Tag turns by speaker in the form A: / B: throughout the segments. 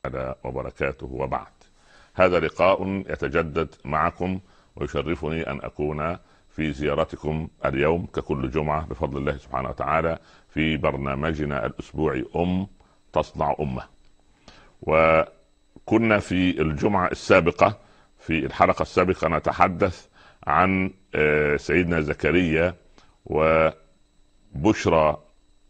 A: تعالى وبركاته، وبعد. هذا لقاء يتجدد معكم، ويشرفني أن أكون في زيارتكم اليوم ككل جمعة بفضل الله سبحانه وتعالى في برنامجنا الأسبوعي تصنع أمة. وكنا في الجمعة السابقة في الحلقة السابقة نتحدث عن سيدنا زكريا وبشرى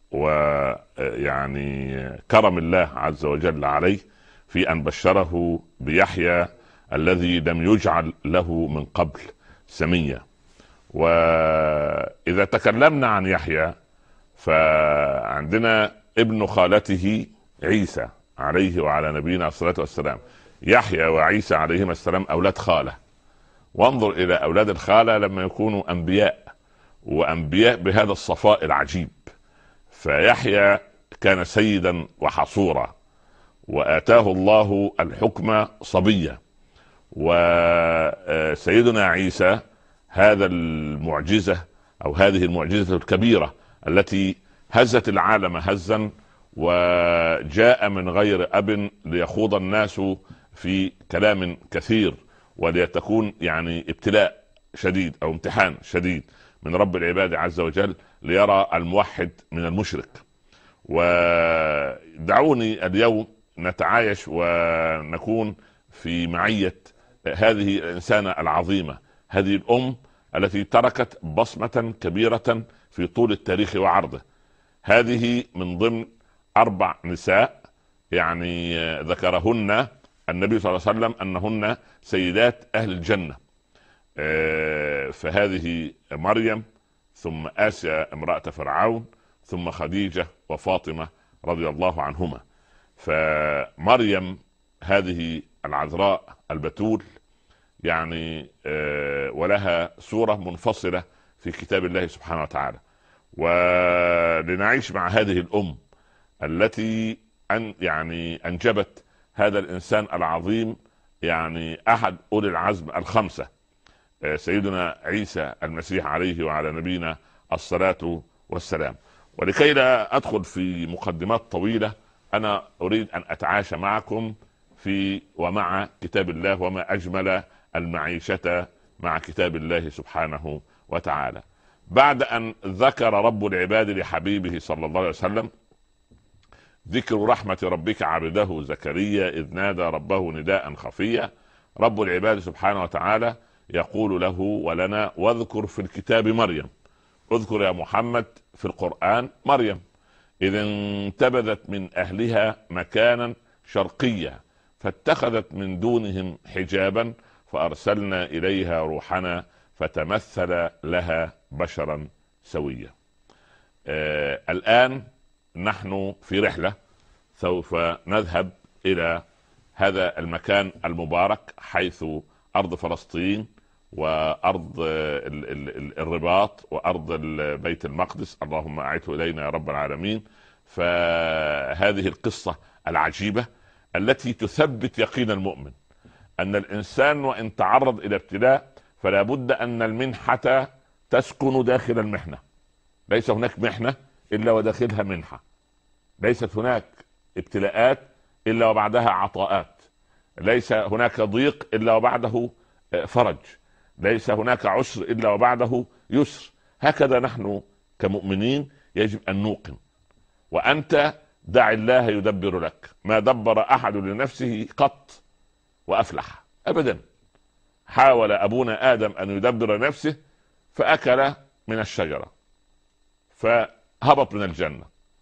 A: ويعني كرم الله عز وجل عليه في أن بشره بيحيى الذي لم يجعل له من قبل سميا. وإذا تكلمنا عن يحيى فعندنا ابن خالته عيسى عليه وعلى نبينا الصلاة والسلام. يحيى وعيسى عليهما السلام أولاد خالة، وانظر إلى أولاد الخالة لما يكونوا أنبياء، وأنبياء بهذا الصفاء العجيب. فيحيى كان سيدا وحصورا، وآتاه الله الحكم صبيا. وسيدنا عيسى هذا المعجزة أو هذه المعجزة الكبيرة التي هزت العالم هزا، وجاء من غير أب ليخوض الناس في كلام كثير، وليتكون يعني ابتلاء شديد أو امتحان شديد من رب العباد عز وجل ليرى الموحد من المشرك. ودعوني اليوم نتعايش ونكون في معية هذه الإنسانة العظيمة، هذه الأم التي تركت بصمة كبيرة في طول التاريخ وعرضه. هذه من ضمن 4 نساء يعني ذكرهن النبي صلى الله عليه وسلم أنهن سيدات أهل الجنة. فهذه مريم، ثم آسيا امرأة فرعون، ثم خديجة وفاطمة رضي الله عنهما. فمريم هذه العذراء البتول يعني ولها سورة منفصلة في كتاب الله سبحانه وتعالى. ولنعيش مع هذه الأم التي أنجبت هذا الإنسان العظيم، يعني أحد أولي العزم الخمسة، سيدنا عيسى المسيح عليه وعلى نبينا الصلاة والسلام. ولكي لا أدخل في مقدمات طويلة، أنا أريد أن أتعاشى معكم في ومع كتاب الله، وما أجمل المعيشة مع كتاب الله سبحانه وتعالى. بعد أن ذكر رب العباد لحبيبه صلى الله عليه وسلم ذكر رحمة ربك عبده زكريا إذ نادى ربه نداء خفيا، رب العباد سبحانه وتعالى يقول له ولنا واذكر في الكتاب مريم. اذكر يا محمد في القرآن مريم إذ انتبذت من أهلها مكانا شرقيا فاتخذت من دونهم حجابا فأرسلنا إليها روحنا فتمثل لها بشرا سويا. الآن نحن في رحلة، سوف نذهب إلى هذا المكان المبارك حيث أرض فلسطين وأرض الرباط وأرض بيت المقدس، اللهم أعده إلينا يا رب العالمين. فهذه القصة العجيبة التي تثبت يقين المؤمن أن الإنسان وإن تعرض إلى ابتلاء فلا بد أن المنحة تسكن داخل المحنة. ليس هناك محنة إلا وداخلها منحة، ليست هناك ابتلاءات إلا وبعدها عطاءات، ليس هناك ضيق إلا وبعده فرج، ليس هناك عسر إلا وبعده يسر. هكذا نحن كمؤمنين يجب أن نوقن. وأنت دع الله يدبر لك، ما دبر أحد لنفسه قط وأفلح أبدا. حاول أبونا آدم أن يدبر نفسه فأكل من الشجرة فهبط من الجنة،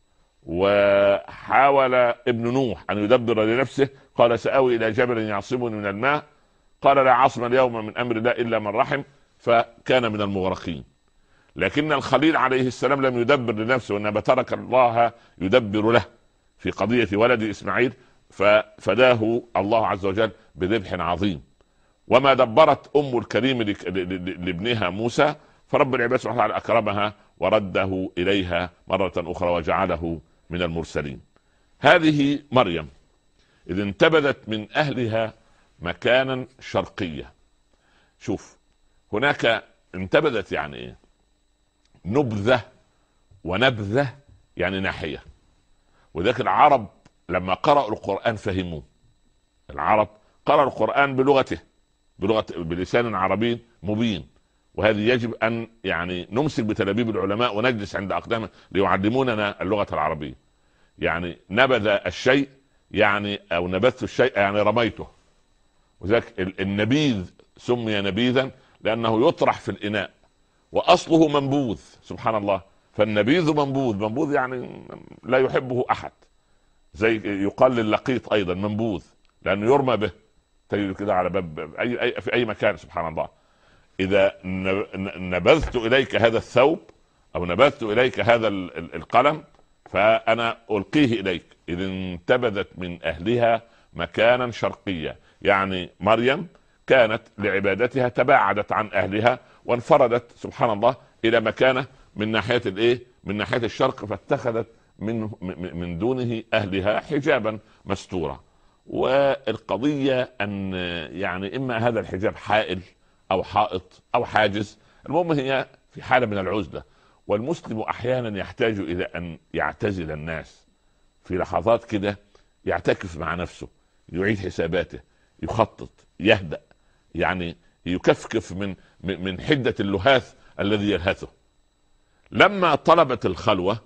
A: وحاول ابن نوح أن يدبر لنفسه قال سآوي إلى جبل يعصمني من الماء قال لا عاصم اليوم من أمر الله إلا من رحم فكان من المغرقين. لكن الخليل عليه السلام لم يدبر لنفسه، وإنما ترك الله يدبر له في قضية ولد إسماعيل ففداه الله عز وجل بذبح عظيم. وما دبرت أم الكريم لابنها موسى فرب العباد سبحانه وتعالى أكرمها ورده إليها مرة أخرى وجعله من المرسلين. هذه مريم إذ انتبذت من أهلها مكانا شرقيا. شوف هناك انتبذت يعني إيه؟ نبذة ونبذة يعني ناحية. وذلك العرب لما قرأوا القرآن فهموه. العرب قرأ القرآن بلسان عربي مبين. وهذه يجب أن يعني نمسك بتلابيب العلماء ونجلس عند أقدامهم ليعلموننا اللغة العربية. يعني نبذ الشيء يعني أو نبذت الشيء يعني رميته. وذلك النبيذ سمي نبيذا لأنه يطرح في الإناء وأصله منبوذ. سبحان الله. فالنبيذ منبوذ يعني لا يحبه أحد. زي يقال للقيط أيضا منبوذ لأنه يرمى به، تجد كده على باب في أي مكان. سبحان الله. إذا نبذت إليك هذا الثوب أو نبذت إليك هذا القلم فأنا ألقيه إليك. إذا انتبذت من أهلها مكانا شرقيا. يعني مريم كانت لعبادتها تباعدت عن أهلها وانفردت سبحان الله إلى مكانه من ناحية الإيه؟ من ناحية الشرق، فاتخذت من دونه أهلها حجابا مستورا. والقضية أن يعني إما هذا الحجاب حائل أو حائط أو حاجز، المهم هي في حالة من العزلة. والمسلم أحيانا يحتاج إلى أن يعتزل الناس في لحظات كده، يعتكف مع نفسه، يعيد حساباته، يخطط، يهدأ، يعني يكفكف من حدة اللهاث الذي يلهثه. لما طلبت الخلوة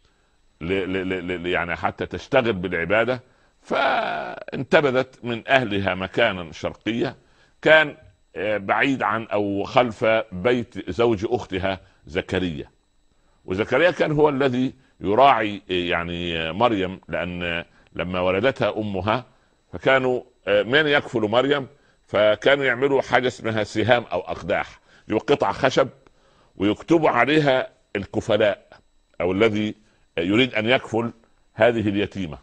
A: يعني حتى تشتغل بالعبادة، فانتبذت من أهلها مكانا شرقيا كان بعيد عن أو خلف بيت زوج أختها زكريا. وزكريا كان هو الذي يراعي يعني مريم، لأن لما ولدتها أمها فكانوا من يكفل مريم، فكانوا يعملوا حاجة اسمها سهام أو أقداح، قطع خشب ويكتبوا عليها الكفلاء أو الذي يريد أن يكفل هذه اليتيمة.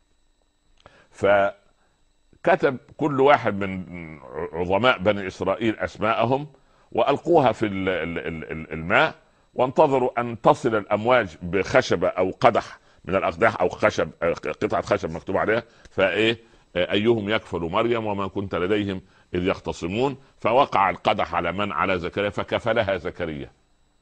A: فكتب كل واحد من عظماء بني إسرائيل أسماءهم وألقوها في الماء، وانتظروا أن تصل الأمواج بخشبة أو قدح من الأقداح أو خشب، قطعة خشب مكتوب عليها، فإيه أيهم يكفل مريم وما كنت لديهم إذ يختصمون. فوقع القدح على من؟ على زكريا، فكفلها زكريا.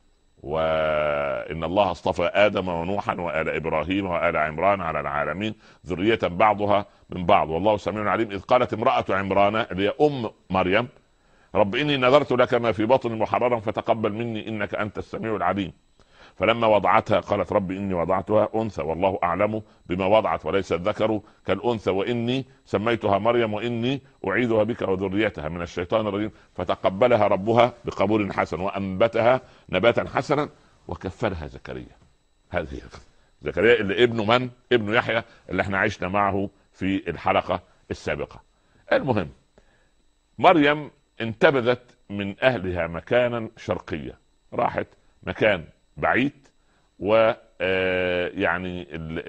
A: وإن الله اصطفى آدم ونوحا وآل إبراهيم وآل عمران على العالمين ذرية بعضها من بعض والله سميع عليم. إذ قالت امرأة عمران اللي هي أم مريم رب إني نذرت لك ما في بطني محررا فتقبل مني إنك أنت السميع العليم. فلما وضعتها قالت رب إني وضعتها أنثى والله أعلم بما وضعت وليس الذكر كالأنثى وإني سميتها مريم وإني أعيذها بك وذريتها من الشيطان الرجيم. فتقبلها ربها بقبول حسن وأنبتها نباتا حسنا وكفلها زكريا. هذه زكريا اللي ابنه من؟ ابن يحيى اللي احنا عشنا معه في الحلقة السابقة. المهم مريم انتبذت من أهلها مكانا شرقيا، راحت مكان بعيد. ويعني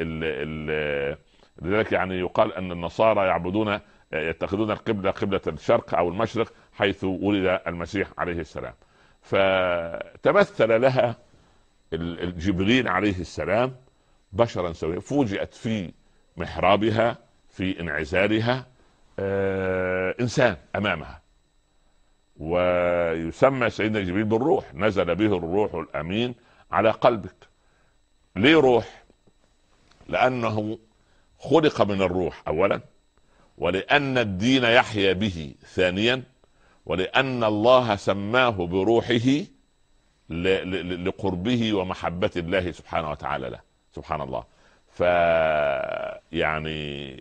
A: لذلك يعني يقال أن النصارى يعبدون يتخذون القبلة قبلة الشرق أو المشرق حيث ولد المسيح عليه السلام. فتمثل لها جبريل عليه السلام بشرا سويا، فوجئت في محرابها في انعزالها إنسان أمامها. ويسمى سيدنا جبريل بالروح، نزل به الروح الأمين على قلبك. ليه روح؟ لأنه خلق من الروح أولا، ولأن الدين يحيا به ثانيا، ولأن الله سماه بروحه لقربه ومحبة الله سبحانه وتعالى له. سبحان الله. يعني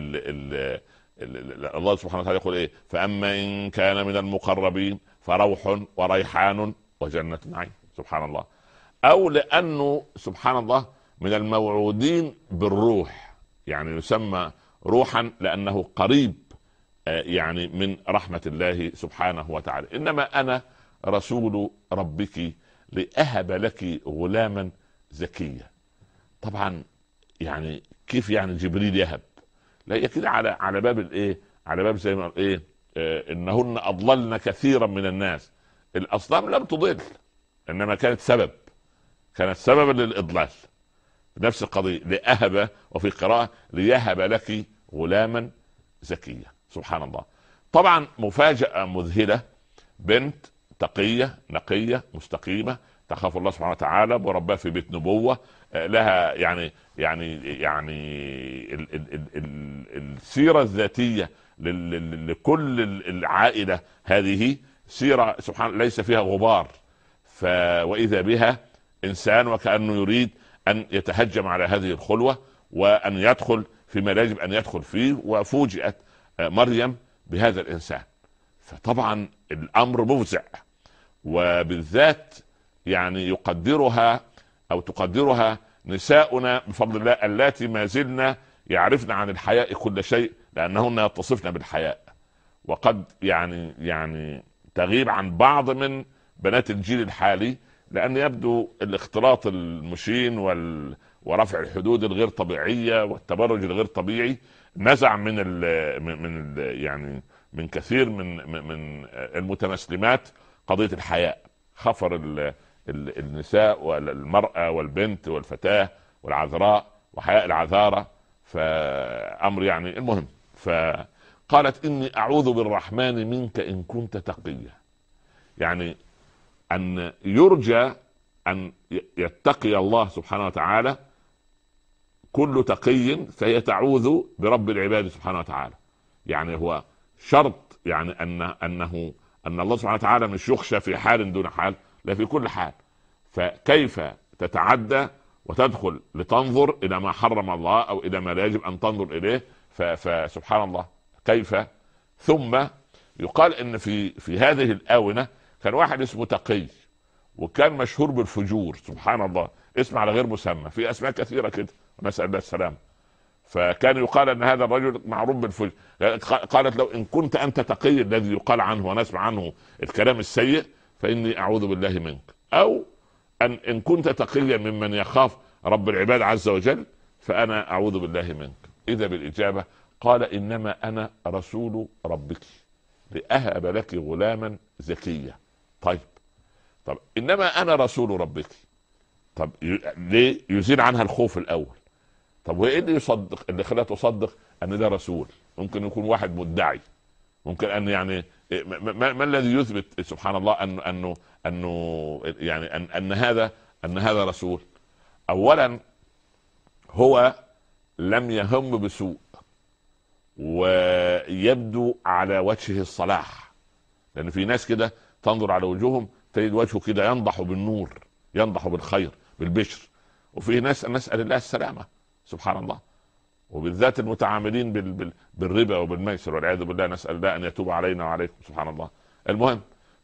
A: الله سبحانه وتعالى يقول ايه؟ فأما إن كان من المقربين فروح وريحان وجنة نعيم. سبحان الله. أو لأنه سبحان الله من الموعودين بالروح، يعني يسمى روحا لأنه قريب يعني من رحمة الله سبحانه وتعالى. إنما أنا رسول ربك لأهب لك غلاما زكيا. طبعا يعني كيف يعني جبريل يهب؟ لا هي كده على باب الايه، على باب زي ما ايه انهن اضللن كثيرا من الناس. الاصنام لم تضل، انما كانت سببا للاضلال. نفس القضيه لأهب، وفي قراءه ليهب لك غلاما زكيا. سبحان الله. طبعا مفاجأة مذهلة، بنت تقية نقية مستقيمة تخاف الله سبحانه وتعالى، ورباه في بيت نبوة، لها السيرة الذاتية لكل العائلة هذه سيرة سبحان ليس فيها غبار. وإذا بها إنسان وكأنه يريد أن يتهجم على هذه الخلوة وأن يدخل فيما لا يجب أن يدخل فيه، وفوجئت مريم بهذا الإنسان. فطبعا الأمر مفزع، وبالذات يعني يقدرها أو تقدرها نساؤنا بفضل الله اللاتي ما زلنا يعرفن عن الحياء كل شيء، لأنهن يتصفن بالحياء، وقد يعني تغيب عن بعض من بنات الجيل الحالي، لأن يبدو الاختلاط المشين ورفع الحدود الغير طبيعية والتبرج الغير طبيعي نزع من كثير من المتمسلمات قضية الحياء. خفر النساء والمرأة والبنت والفتاة والعذراء وحياء العذارة، فأمر يعني المهم. فقالت إني أعوذ بالرحمن منك إن كنت تقيا، يعني أن يرجى أن يتقي الله سبحانه وتعالى كل تقي، فهي تعوذ برب العباد سبحانه وتعالى. يعني هو شرط يعني أن الله سبحانه وتعالى مش يخشى في حال دون حال، لا في كل حال. فكيف تتعدى وتدخل لتنظر إلى ما حرم الله أو إلى ما لا يجب أن تنظر إليه؟ فسبحان الله كيف. ثم يقال إن في هذه الآونة كان واحد اسمه تقي، وكان مشهور بالفجور. سبحان الله، اسم على غير مسمى، في اسماء كثيره كده، نسال الله السلام. فكان يقال ان هذا الرجل معروف بالفجر. قالت لو ان كنت انت تقي الذي يقال عنه ونسمع عنه الكلام السيء، فاني اعوذ بالله منك، او ان كنت تقيا ممن يخاف رب العباد عز وجل، فانا اعوذ بالله منك. اذا بالاجابه قال انما انا رسول ربك لاهب لك غلاما زكيا. طيب انما انا رسول ربك، طب ليه يزيل عنها الخوف الاول؟ طب وايه اللي يصدق، اللي خلاها تصدق ان ده رسول؟ ممكن يكون واحد مدعي، ممكن ان يعني ما الذي يثبت سبحان الله انه يعني ان هذا رسول؟ اولا هو لم يهم بسوء، ويبدو على وجهه الصلاح، لان في ناس كده تنظر على وجوههم تجد وجهه كده ينضح بالنور، ينضح بالخير بالبشر، وفي ناس نسأل الله السلامة سبحان الله، وبالذات المتعاملين بالربا وبالميسر والعياذ بالله، نسأل الله أن يتوب علينا وعليكم سبحان الله. المهم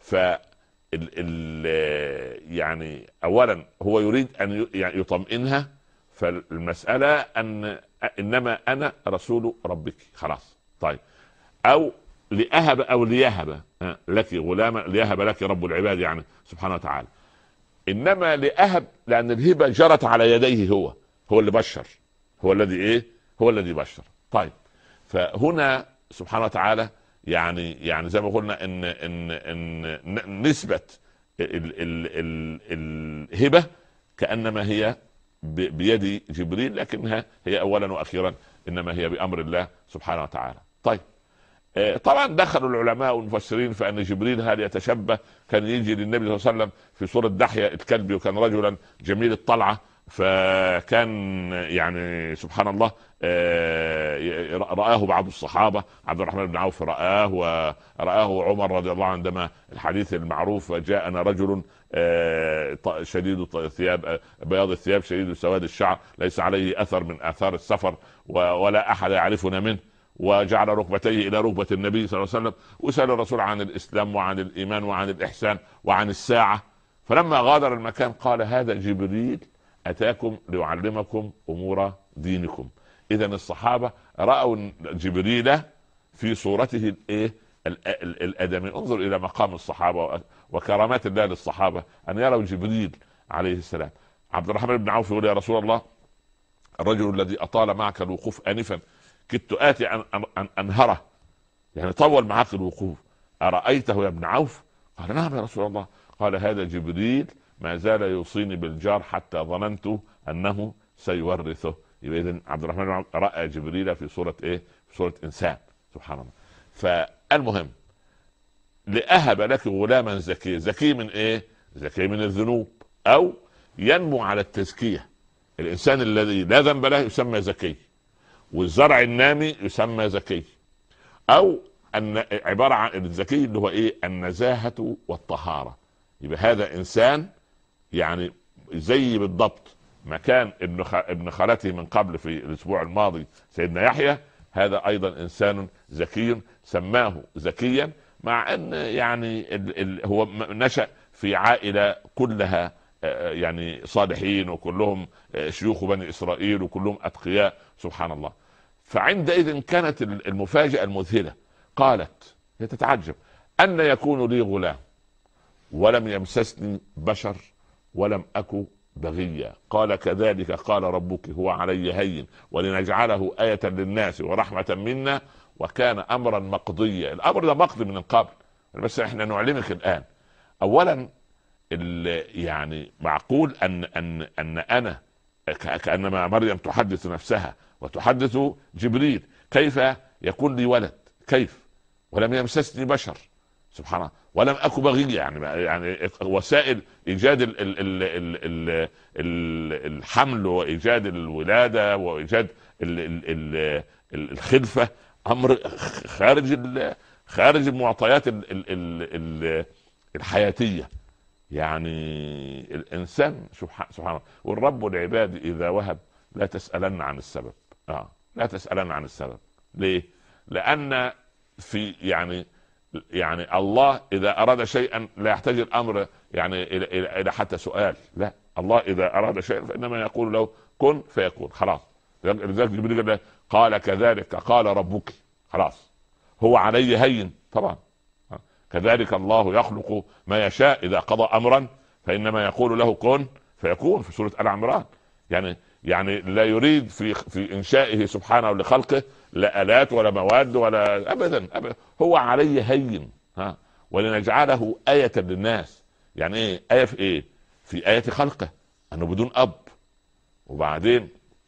A: يعني أولا هو يريد أن يطمئنها، فالمسألة أن إنما أنا رسول ربك خلاص. طيب أو لأهب أو ليهب لك غلاما، ليهب لك رب العباد يعني سبحانه وتعالى. إنما لأهب لأن الهبة جرت على يديه، هو اللي بشر، هو الذي بشر. طيب فهنا سبحانه وتعالى يعني زي ما قلنا ان نسبة الهبة كأنما هي بيد جبريل، لكنها هي اولا واخيرا انما هي بامر الله سبحانه وتعالى. طيب طبعا دخلوا العلماء والمفسرين فان جبريل هل يتشبه، كان يجي للنبي صلى الله عليه وسلم في صورة دحية الكلبي، وكان رجلا جميل الطلعة، فكان يعني سبحان الله رآه بعض الصحابة، عبد الرحمن بن عوف ورآه عمر رضي الله عنه، عندما الحديث المعروف جاءنا رجل شديد الثياب بياض الثياب شديد سواد الشعر ليس عليه أثر من آثار السفر ولا أحد يعرفنا منه، وجعل ركبتيه إلى ركبة النبي صلى الله عليه وسلم، وسأل الرسول عن الإسلام وعن الإيمان وعن الإحسان وعن الساعة. فلما غادر المكان قال هذا جبريل أتاكم ليعلمكم أمور دينكم. إذا الصحابة رأوا جبريل في صورته الآدمي. انظر إلى مقام الصحابة وكرامات الله للصحابة أن يروا جبريل عليه السلام. عبد الرحمن بن عوف يقول يا رسول الله الرجل الذي أطال معك الوقوف آنفا كدت آتي أن أنهره، يعني طول معك الوقوف، أرأيته يا ابن عوف؟ قال نعم يا رسول الله. قال هذا جبريل ما زال يوصيني بالجار حتى ظننت أنه سيورثه. يبقى إذن عبد الرحمن بن عوف رأى جبريل في صورة في صورة إنسان سبحان الله. فالمهم لأهب لك غلاما زكي. زكي من زكي من الذنوب، او ينمو على التزكية. الانسان الذي لا ذنب له يسمى زكي، والزرع النامي يسمى زكي. او ان عبارة عن الزكي اللي هو ايه؟ النزاهة والطهارة. يبقى هذا انسان يعني زي بالضبط ما كان ابن خالته من قبل في الاسبوع الماضي سيدنا يحيى، هذا ايضا انسان زكي سماه زكيا، مع ان يعني هو نشأ في عائلة كلها يعني صالحين، وكلهم شيوخ بني اسرائيل، وكلهم اتقياء سبحان الله. فعندئذ كانت المفاجأة المذهلة، قالت هي تتعجب: أن يكون لي غلام ولم يمسسني بشر ولم أكن بغيا. قال كذلك قال ربك هو علي هين ولنجعله آية للناس ورحمة منا وكان أمرا مقضيا. الأمر ده مقضي من قبل، بس احنا نعلمك الآن. أولا يعني معقول أن أنا كأنما مريم تحدث نفسها وتحدث جبريل، كيف يكون لي ولد؟ كيف؟ ولم يمسسني بشر سبحان الله ولم أكن بغيا. يعني وسائل إيجاد الحمل وإيجاد الولادة وإيجاد الخلفة أمر خارج المعطيات الحياتية. يعني الإنسان سبحان الله. والرب العباد إذا وهب لا تسألن عن السبب. لا تسألن عن السبب. ليه؟ لأن في يعني الله إذا أراد شيئا لا يحتاج الأمر يعني إلى حتى سؤال. لا، الله إذا أراد شيئا فإنما يقول له كن فيكون، خلاص. لذلك جبريل قال كذلك قال ربك، خلاص. هو علي هين طبعا، كذلك الله يخلق ما يشاء إذا قضى أمرا فإنما يقول له كن فيكون، في سورة آل عمران. يعني لا يريد في إنشائه سبحانه لخلقه لا آلات ولا مواد ولا أبدا. هو علي هين ولنجعله آية للناس. يعني إيه آية؟ في إيه؟ في آية خلقه أنه بدون أب. وبعدين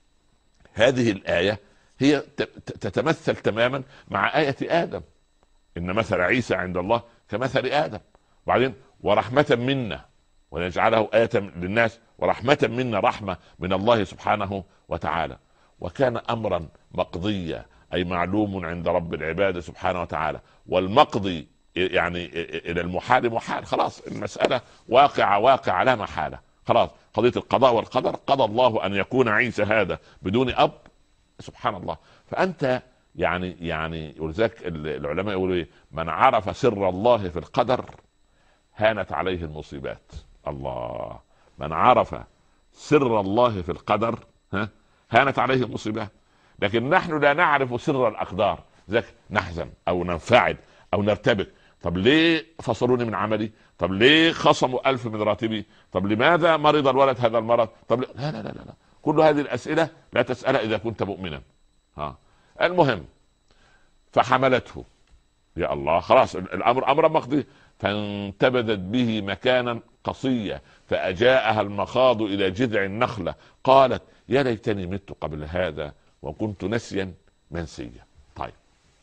A: هذه الآية هي تتمثل تماما مع آية آدم، إن مثل عيسى عند الله كمثل آدم. وبعدين ورحمة منا ونجعله آية للناس ورحمة منا، رحمة من الله سبحانه وتعالى. وكان أمرا مقضيا، أي معلوم عند رب العباد سبحانه وتعالى. والمقضي يعني إلى المحال محال، خلاص المسألة واقعة لا محالة، خلاص. قضية القضاء والقدر، قضى الله أن يكون عيسى هذا بدون أب سبحان الله. فأنت يعني ولذلك العلماء يقولوا ايه؟ من عرف سر الله في القدر هانت عليه المصيبات. الله، من عرف سر الله في القدر هانت عليه المصيبات. لكن نحن لا نعرف سر الأقدار، ذلك نحزن أو ننفعل أو نرتبك. طب ليه فصلوني من عملي؟ طب ليه خصموا 1000 من راتبي؟ طب لماذا مرض الولد هذا المرض؟ طب لا لا لا لا، كل هذه الأسئلة لا تسألها إذا كنت مؤمنا. المهم فحملته، يا الله، خلاص الامر امر مقضي. فانتبذت به مكانا قصيا فاجاءها المخاض الى جذع النخله قالت يا ليتني مت قبل هذا وكنت نسيا منسيا. طيب،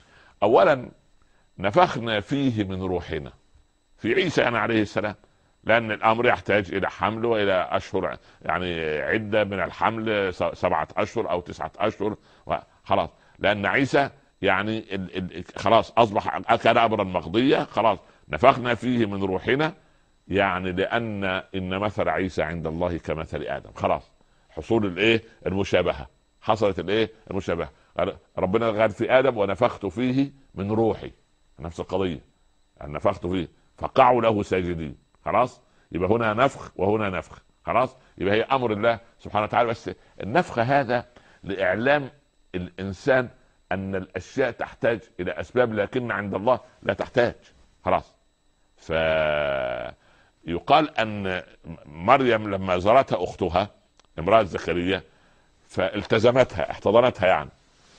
A: اولا نفخنا فيه من روحنا في عيسى عليه السلام، لان الامر يحتاج الى حمل والى اشهر، يعني عده من الحمل 7 أشهر او 9 أشهر، خلاص. لان عيسى يعني خلاص اصبح كان امرا مقضيا، خلاص نفخنا فيه من روحنا. يعني لان ان مثل عيسى عند الله كمثل ادم، خلاص حصول المشابهه، حصلت المشابهه. ربنا قال في ادم ونفخت فيه من روحي، نفس القضيه، نفخت فيه فقعوا له ساجدين، خلاص. يبقى هنا نفخ وهنا نفخ، خلاص. يبقى هي امر الله سبحانه وتعالى. بس النفخ هذا لاعلام الانسان ان الاشياء تحتاج الى اسباب، لكن عند الله لا تحتاج، خلاص. فيقال ان مريم لما زارتها اختها امرأة زكريا فالتزمتها، احتضنتها يعني،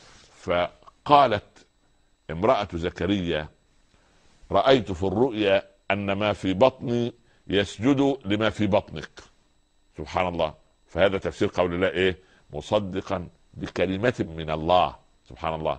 A: فقالت امرأة زكريا رأيت في الرؤيا ان ما في بطني يسجد لما في بطنك، سبحان الله. فهذا تفسير قول الله مصدقا بكلمة من الله، سبحان الله.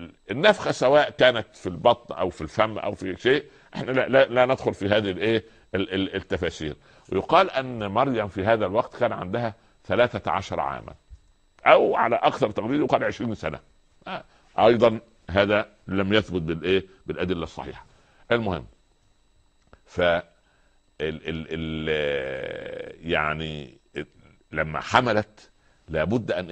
A: والنفخة سواء كانت في البطن او في الفم او في شيء، احنا لا ندخل في هذه التفاسير. ويقال ان مريم في هذا الوقت كان عندها 13 عاما، او على اكثر تقدير يقال 20 سنة. ايضا هذا لم يثبت بالادله الصحيحه. المهم، ف يعني لما حملت لابد ان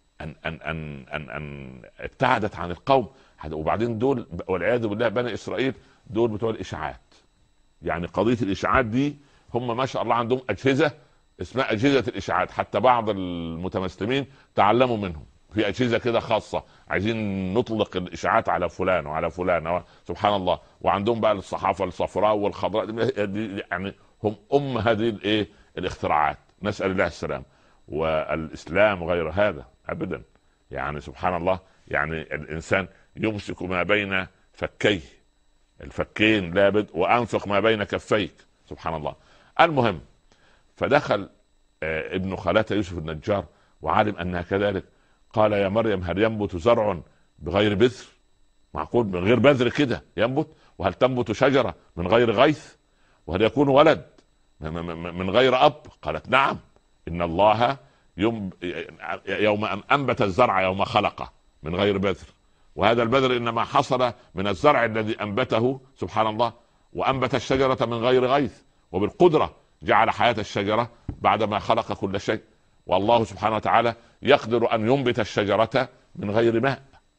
A: ان ابتعدت عن القوم. وبعدين دول والعياذ بالله بني اسرائيل دول بتوع الاشاعات. يعني قضيه الاشاعات دي هم ما شاء الله عندهم اجهزه اسمها اجهزه الاشاعات، حتى بعض المتمسلمين تعلموا منهم في اجهزه كده خاصه، عايزين نطلق الاشاعات على فلان وعلى فلان، سبحان الله. وعندهم بقى الصحافه الصفراء والخضراء، يعني هم هذه الاختراعات. نسال الله السلام. والاسلام غير هذا ابدا. يعني سبحان الله، يعني الانسان يمسك ما بين فكيه، الفكين لابد، وانفق ما بين كفيك، سبحان الله. المهم، فدخل ابن خالته يوسف النجار وعلم انها كذلك. قال يا مريم هل ينبت زرع بغير بذر؟ معقول من غير بذر كده ينبت؟ وهل تنبت شجرة من غير غيث؟ وهل يكون ولد من غير أب؟ قالت نعم، إن الله يوم أن أنبت الزرع يوم خلقه من غير بذر، وهذا البذر إنما حصل من الزرع الذي أنبته، سبحان الله. وأنبت الشجرة من غير غيث، وبالقدرة جعل حياة الشجرة بعدما خلق كل شيء. والله سبحانه وتعالى يقدر أن ينبت الشجرة من غير ماء.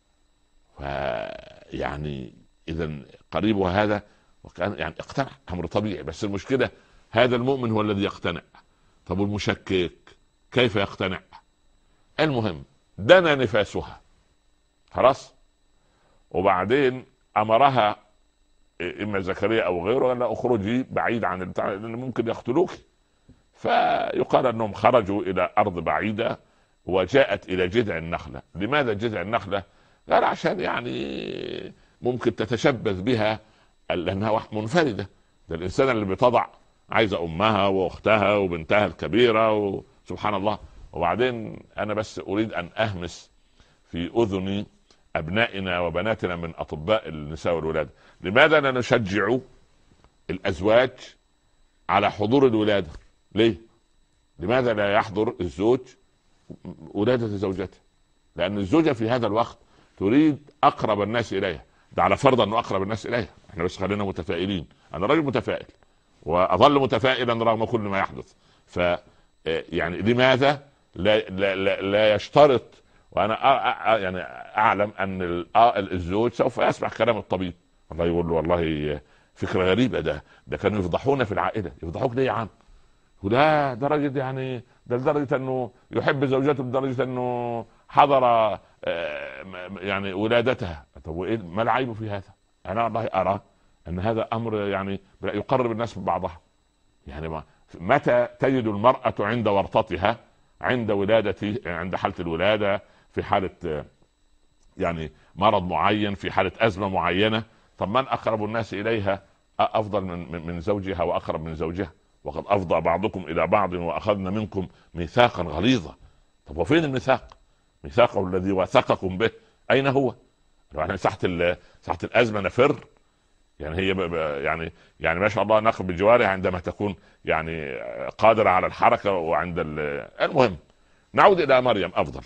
A: يعني إذا قريبها هذا، وكان يعني اقتنع، أمر طبيعي. بس المشكلة هذا المؤمن هو الذي يقتنع. طب المشكك كيف يقتنع؟ المهم دنا نفاسها خلاص، وبعدين أمرها إما زكريا أو غيره أن اخرجي بعيد عن البتاع لأن ممكن يقتلوك. فيقال أنهم خرجوا إلى أرض بعيدة، وجاءت إلى جذع النخلة. لماذا جذع النخلة؟ قال عشان يعني ممكن تتشبث بها لأنها منفردة. ده الإنسان اللي بتضع عايزة أمها وأختها وبنتها الكبيرة، وسبحان الله. وبعدين أنا بس أريد أن أهمس في أذن أبنائنا وبناتنا من أطباء النساء والولادة، لماذا لا نشجع الأزواج على حضور الولادة؟ ليه؟ لماذا لا يحضر الزوج ولادة زوجته؟ لأن الزوجة في هذا الوقت تريد أقرب الناس إليها. ده على فرض أنه أقرب الناس إليها، احنا بس خلينا متفائلين. أنا راجل متفائل وأظل متفائلا رغم كل ما يحدث. يعني لماذا لا يشترط؟ وأنا يعني أعلم أن الزوج سوف يسمع كلام الطبيب. الله يقول له والله فكرة غريبة، ده كانوا يفضحونا في العائلة. يفضحوك ليه يا عم؟ وده درجة يعني ده لدرجة انه يحب زوجته لدرجة انه حضر يعني ولادتها. طب وايه ما العيب في هذا؟ انا والله ارى ان هذا امر يعني يقرب الناس من بعضها. يعني متى تجد المرأة عند ورطتها؟ عند ولادة، عند حالة الولادة، في حالة يعني مرض معين، في حالة أزمة معينة. طب من أقرب الناس إليها أفضل من زوجها وأقرب من زوجها؟ وقد أفضى بعضكم إلى بعض وأخذنا منكم ميثاقا غليظا. طب وفين الميثاق؟ ميثاقه الذي وثقكم به أين هو؟ لو احنا ساحة الأزمة نفر، يعني هي يعني ما شاء الله نقف بجوارها عندما تكون يعني قادرة على الحركة وعند المهم نعود إلى مريم أفضل.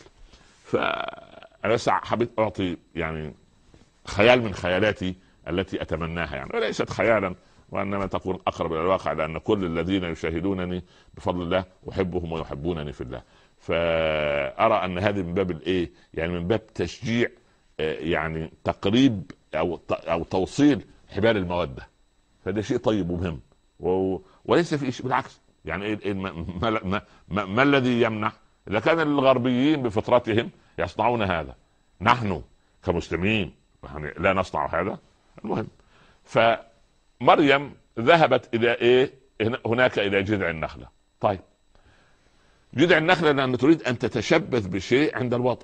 A: فأنا حبيت أعطي يعني خيال من خيالاتي التي أتمناها، يعني وليست خيالا وانما تكون اقرب الى الواقع، لان كل الذين يشاهدونني بفضل الله احبهم ويحبونني في الله. فارى ان هذه من باب يعني من باب تشجيع، يعني تقريب او توصيل حبال الموده. فده شيء طيب ومهم، وليس في شيء بالعكس. يعني ما الذي يمنع؟ اذا كان الغربيين بفطرتهم يصنعون هذا، نحن كمسلمين يعني لا نصنع هذا. المهم، مريم ذهبت الى هناك الى جذع النخلة. طيب جذع النخلة لأن تريد ان تتشبث بشيء عند الوضع.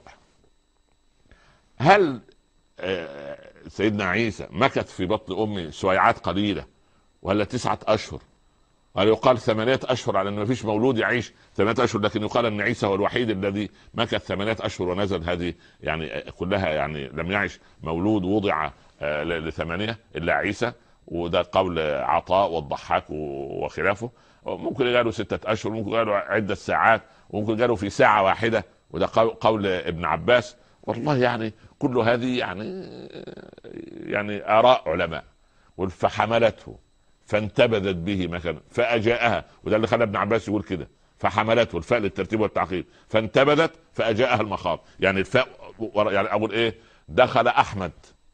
A: هل سيدنا عيسى مكث في بطن امه سويعات قليلة ولا 9 أشهر؟ ولا يقال 8 أشهر على ان ما فيش مولود يعيش 8 أشهر، لكن يقال ان عيسى هو الوحيد الذي مكث 8 أشهر ونزل. هذه يعني كلها يعني لم يعش مولود وضع ل8 الا عيسى. وده قول عطاء والضحاك وخلافه. ممكن قالوا 6 أشهر، ممكن قالوا عدة ساعات، وممكن قالوا في ساعة واحدة، وده قول ابن عباس. والله يعني كل هذه يعني آراء علماء. فحملته فانتبذت به مكانا فأجاءها، وده اللي خلى ابن عباس يقول كده، فحملته الفاء للترتيب والتعقيب، فانتبذت فأجاءها المخاض. يعني الفاء يعني أقول إيه، دخل أحمد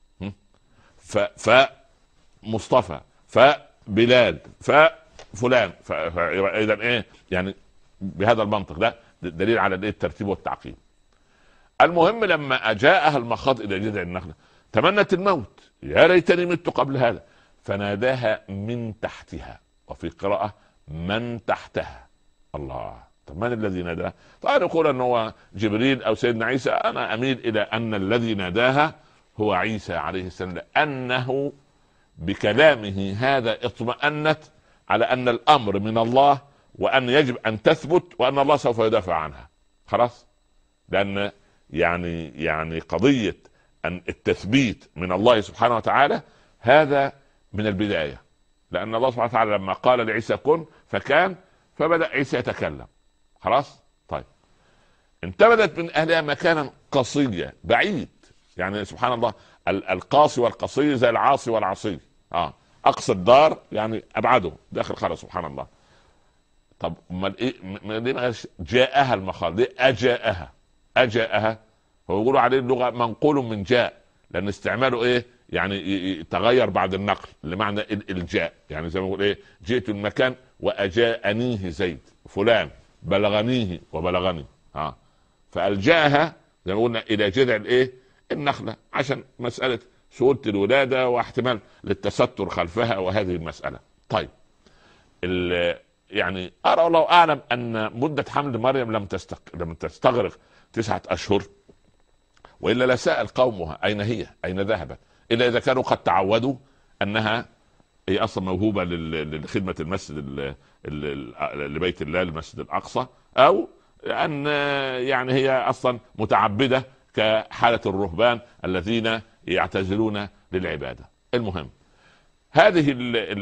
A: فمصطفى فبلال ففلان، فإذا إيه يعني بهذا المنطق ده دليل على الايه الترتيب والتعقيب. المهم لما اجاءها المخاض الى جذع النخله تمنت الموت، يا ليتني مت قبل هذا، فناداها من تحتها، وفي قراءة من تحتها. الله، طب من الذي ناداها؟ طبعا يقول ان هو جبريل او سيدنا عيسى، انا اميل الى ان الذي ناداها هو عيسى عليه السلام، لانه بكلامه هذا اطمأنت على ان الامر من الله، وان يجب ان تثبت، وان الله سوف يدافع عنها. خلاص، لان يعني قضية ان التثبيت من الله سبحانه وتعالى هذا من البداية، لان الله سبحانه وتعالى لما قال لعيسى كن فكان، فبدأ عيسى يتكلم. خلاص، طيب انتبذت من اهلها مكانا قصيا بعيد. يعني سبحان الله، القاصي والقصي زي العاصي والعصي. اقصى الدار يعني ابعده داخل خلاص، سبحان الله. طب امال ايه؟ ليه جاءها المخاض؟ ليه اجاءها؟ هو يقولوا عليه اللغه منقول من جاء، لان استعماله ايه يعني يتغير بعد النقل لمعنى الجاء. يعني زي ما يقول ايه، جئت المكان واجاءنيه زيد، فلان بلغنيه وبلغني. فالجاها زي ما قلنا الى جذع الايه النخله، عشان مساله سهوله الولاده واحتمال للتستر خلفها وهذه المساله. طيب يعني ارى الله اعلم ان مده حمل مريم لم تستغرق 9 أشهر، والا لسأل قومها اين هي، اين ذهبت، الا اذا كانوا قد تعودوا انها هي اصلا موهوبه لخدمه المسجد لبيت الله، المسجد الاقصى، او ان يعني هي اصلا متعبده كحاله الرهبان الذين يعتزلون للعباده. المهم هذه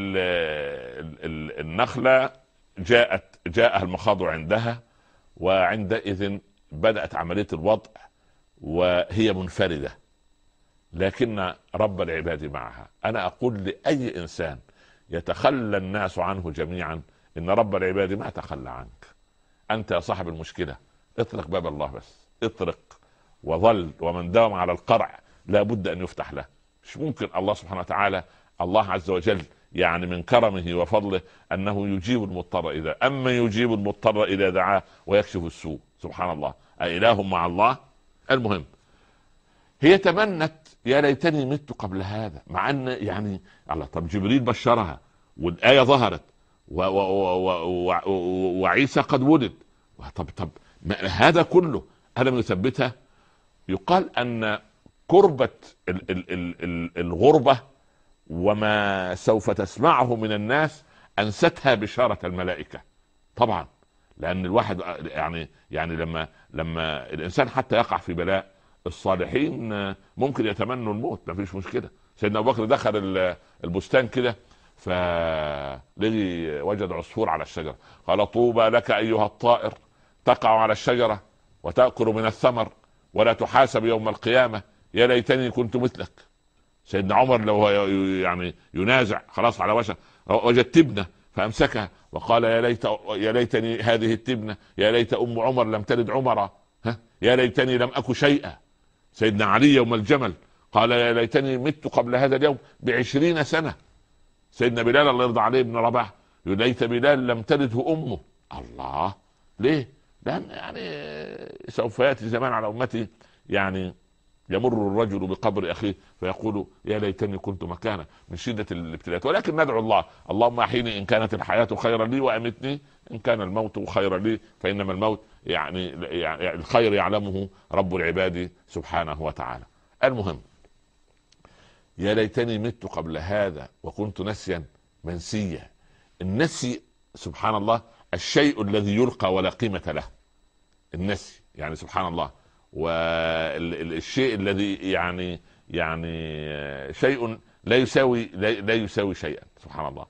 A: النخله جاءها المخاض عندها، وعندئذ بدأت عملية الوضع وهي منفردة، لكن رب العباد معها. أنا أقول لأي إنسان يتخلى الناس عنه جميعا إن رب العباد ما تخلى عنك. أنت يا صاحب المشكلة اطرق باب الله، بس اطرق وظل، ومن داوم على القرع لا بد أن يفتح له. مش ممكن الله سبحانه وتعالى، الله عز وجل يعني من كرمه وفضله أنه يجيب المضطر يجيب المضطر إذا دعاه ويكشف السوء. سبحان الله، أإله مع الله؟ المهم هي تمنت يا ليتني مت قبل هذا، مع ان يعني الله، طب جبريل بشرها والآية ظهرت وعيسى قد ولد، طب هذا كله ألم يثبتها؟ يقال أن كربة الغربة وما سوف تسمعه من الناس أنستها بشارة الملائكة. طبعا لأن الواحد يعني لما الإنسان حتى يقع في بلاء، الصالحين ممكن يتمنوا الموت، ما فيش مشكلة. سيدنا أبو بكر دخل البستان كده، فلقي وجد عصفور على الشجرة، قال طوبى لك أيها الطائر، تقع على الشجرة وتأكل من الثمر ولا تحاسب يوم القيامة، يا ليتني كنت مثلك. سيدنا عمر لو يعني ينازع خلاص على وشك، وجد تبنة فأمسكها وقال يا ليتني هذه التبنة، يا ليت أم عمر لم تلد عمرا، يا ليتني لم أكن شيئا. سيدنا علي يوم الجمل قال يا ليتني مت قبل هذا اليوم ب20 سنة. سيدنا بلال الله يرضى عليه بن رباح يا ليت بلال لم تلده أمه. الله، ليه؟ لأن يعني سوف يأتي زمان على أمتي يعني يمر الرجل بقبر أخيه فيقول يا ليتني كنت مكانه من شدة الابتلاءات. ولكن ندعو الله، اللهم أحيني إن كانت الحياة خيرا لي، وأمتني إن كان الموت خيرا لي، فإنما الموت يعني الخير يعلمه رب العباد سبحانه وتعالى. المهم يا ليتني مت قبل هذا وكنت نسيا منسيا. النسي سبحان الله الشيء الذي يلقى ولا قيمة له، النسي يعني سبحان الله، والشيء الذي يعني شيء لا يساوي شيئا، سبحان الله.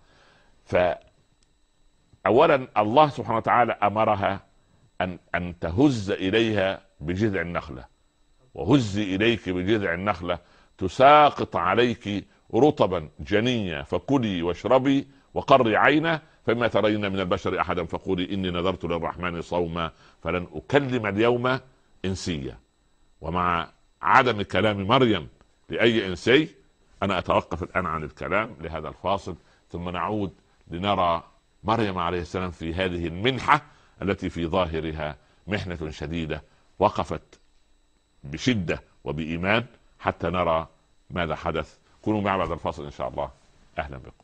A: فأولا الله سبحانه وتعالى أمرها أن تهز إليها بجذع النخلة، وهزي إليك بجذع النخلة تساقط عليك رطبا جنيا فكلي واشربي وقري عينا، فإما ترين من البشر أحدا فقولي إني نذرت للرحمن صوما فلن أكلم اليوم إنسيا. ومع عدم كلام مريم لأي إنسي، أنا أتوقف الآن عن الكلام لهذا الفاصل، ثم نعود لنرى مريم عليه السلام في هذه المنحة التي في ظاهرها محنة شديدة، وقفت بشدة وبإيمان حتى نرى ماذا حدث. كونوا معي بعد الفاصل إن شاء الله. أهلا بكم.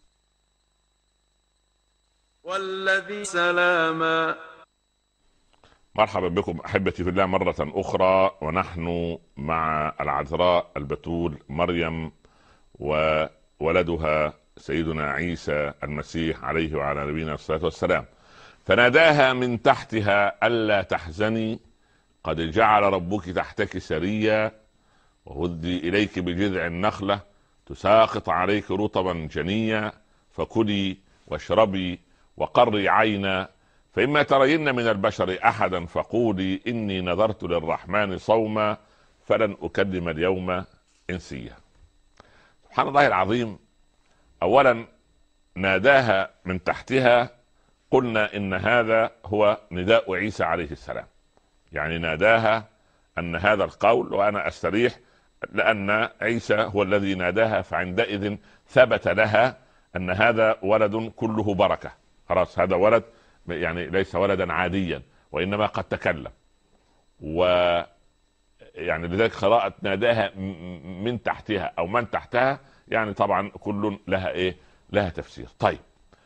B: والذي سلاما.
A: مرحبا بكم أحبتي في الله مرة أخرى، ونحن مع العذراء البتول مريم وولدها سيدنا عيسى المسيح عليه وعلى نبينا الصلاة والسلام. فناداها من تحتها ألا تحزني قد جعل ربك تحتك سريا وهدي إليك بجذع النخلة تساقط عليك رطبا جنيا فكلي واشربي وقري عينا، فإما ترين من البشر أحدا فقولي إني نذرت للرحمن صوما فلن أكلم اليوم إنسيا. سبحان الله العظيم. أولا ناداها من تحتها، قلنا إن هذا هو نداء عيسى عليه السلام، يعني ناداها أن هذا القول، وأنا أستريح لأن عيسى هو الذي ناداها، فعندئذ ثبت لها أن هذا ولد كله بركة، خلاص هذا ولد يعني ليس ولدا عاديا وإنما قد تكلم. ويعني لذلك قراءة ناداها من تحتها أو من تحتها، يعني طبعا كل لها إيه، لها تفسير. طيب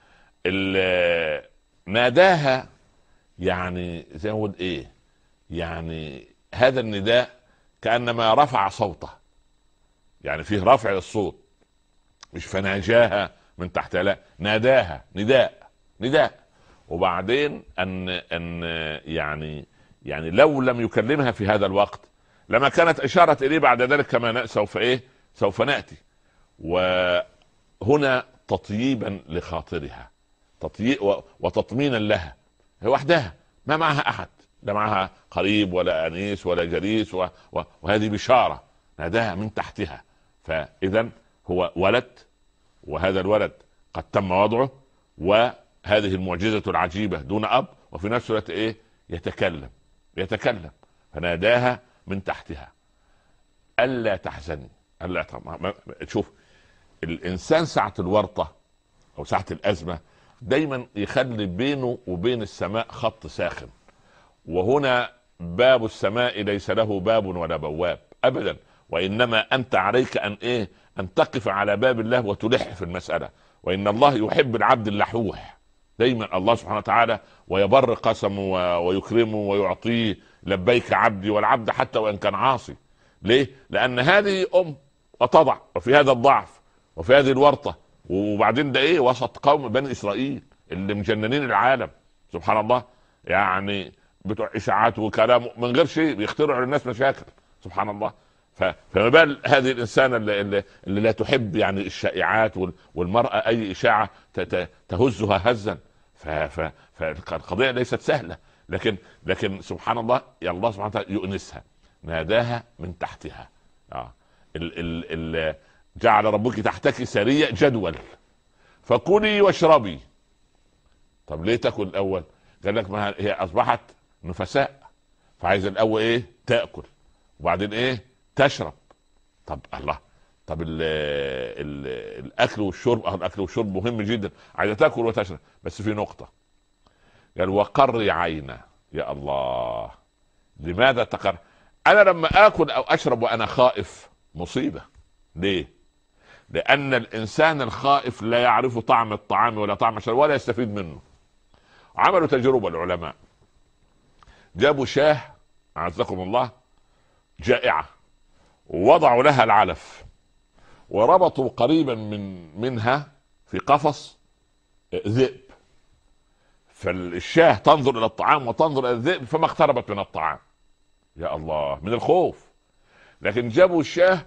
A: ناداها يعني زي ما نقول إيه، يعني هذا النداء كأنما رفع صوته، يعني فيه رفع الصوت، مش فناجاها من تحتها، لا ناداها نداء. وبعدين ان يعني لو لم يكلمها في هذا الوقت لما كانت اشارة اليه بعد ذلك كما سوف نأتي. وهنا تطييبا لخاطرها، وتطمينا لها، هي وحدها ما معها احد، لا معها قريب ولا انيس ولا جليس، وهذه بشارة ناداها من تحتها. فاذا هو ولد، وهذا الولد قد تم وضعه، وهذه المعجزة العجيبة دون اب، وفي نفس الوقت ايه، يتكلم. فناداها من تحتها ألا تحزني. شوف الانسان ساعة الورطة او ساعة الازمة دايما يخلي بينه وبين السماء خط ساخن، وهنا باب السماء ليس له باب ولا بواب ابدا، وانما انت عليك ان تقف على باب الله وتلح في المسألة. وان الله يحب العبد اللحوح دايما، الله سبحانه وتعالى ويبر قسمه ويكرمه ويعطيه لبيك عبدي، والعبد حتى وان كان عاصي. ليه؟ لان هذه وتضع، وفي هذا الضعف وفي هذه الورطة، وبعدين ده وسط قوم بني اسرائيل اللي مجننين العالم، سبحان الله، يعني بتوع اشاعات وكلام من غير شيء بيخترعوا للناس مشاكل، سبحان الله. فما بال هذه الانسانه اللي لا تحب يعني الشائعات، والمراه اي اشاعه تهزها هزا. فالقضيه ليست سهله، لكن سبحان الله، يا الله سبحانه وتعالى يؤنسها. ناداها من تحتها. جعل ربك تحتك سرية جدول فكلي واشربي. طب ليه تاكل الاول؟ قال لك ما هي اصبحت نفساء، فعايز الاول تاكل، وبعدين تشرب. طب الله، طب الاكل والشرب، الاكل والشرب مهم جدا، عايزه تاكل وتشرب، بس في نقطه، قال وقري عينا. يا الله، لماذا تقر؟ انا لما اكل او اشرب وانا خائف مصيبه. ليه؟ لان الانسان الخائف لا يعرف طعم الطعام ولا طعم الشراب ولا يستفيد منه. عملوا تجربه العلماء، جابوا شاه اعزكم الله جائعه، ووضعوا لها العلف، وربطوا قريبا منها في قفص ذئب، فالشاه تنظر الى الطعام وتنظر الى الذئب فما اقتربت من الطعام، يا الله، من الخوف. لكن جابوا الشاه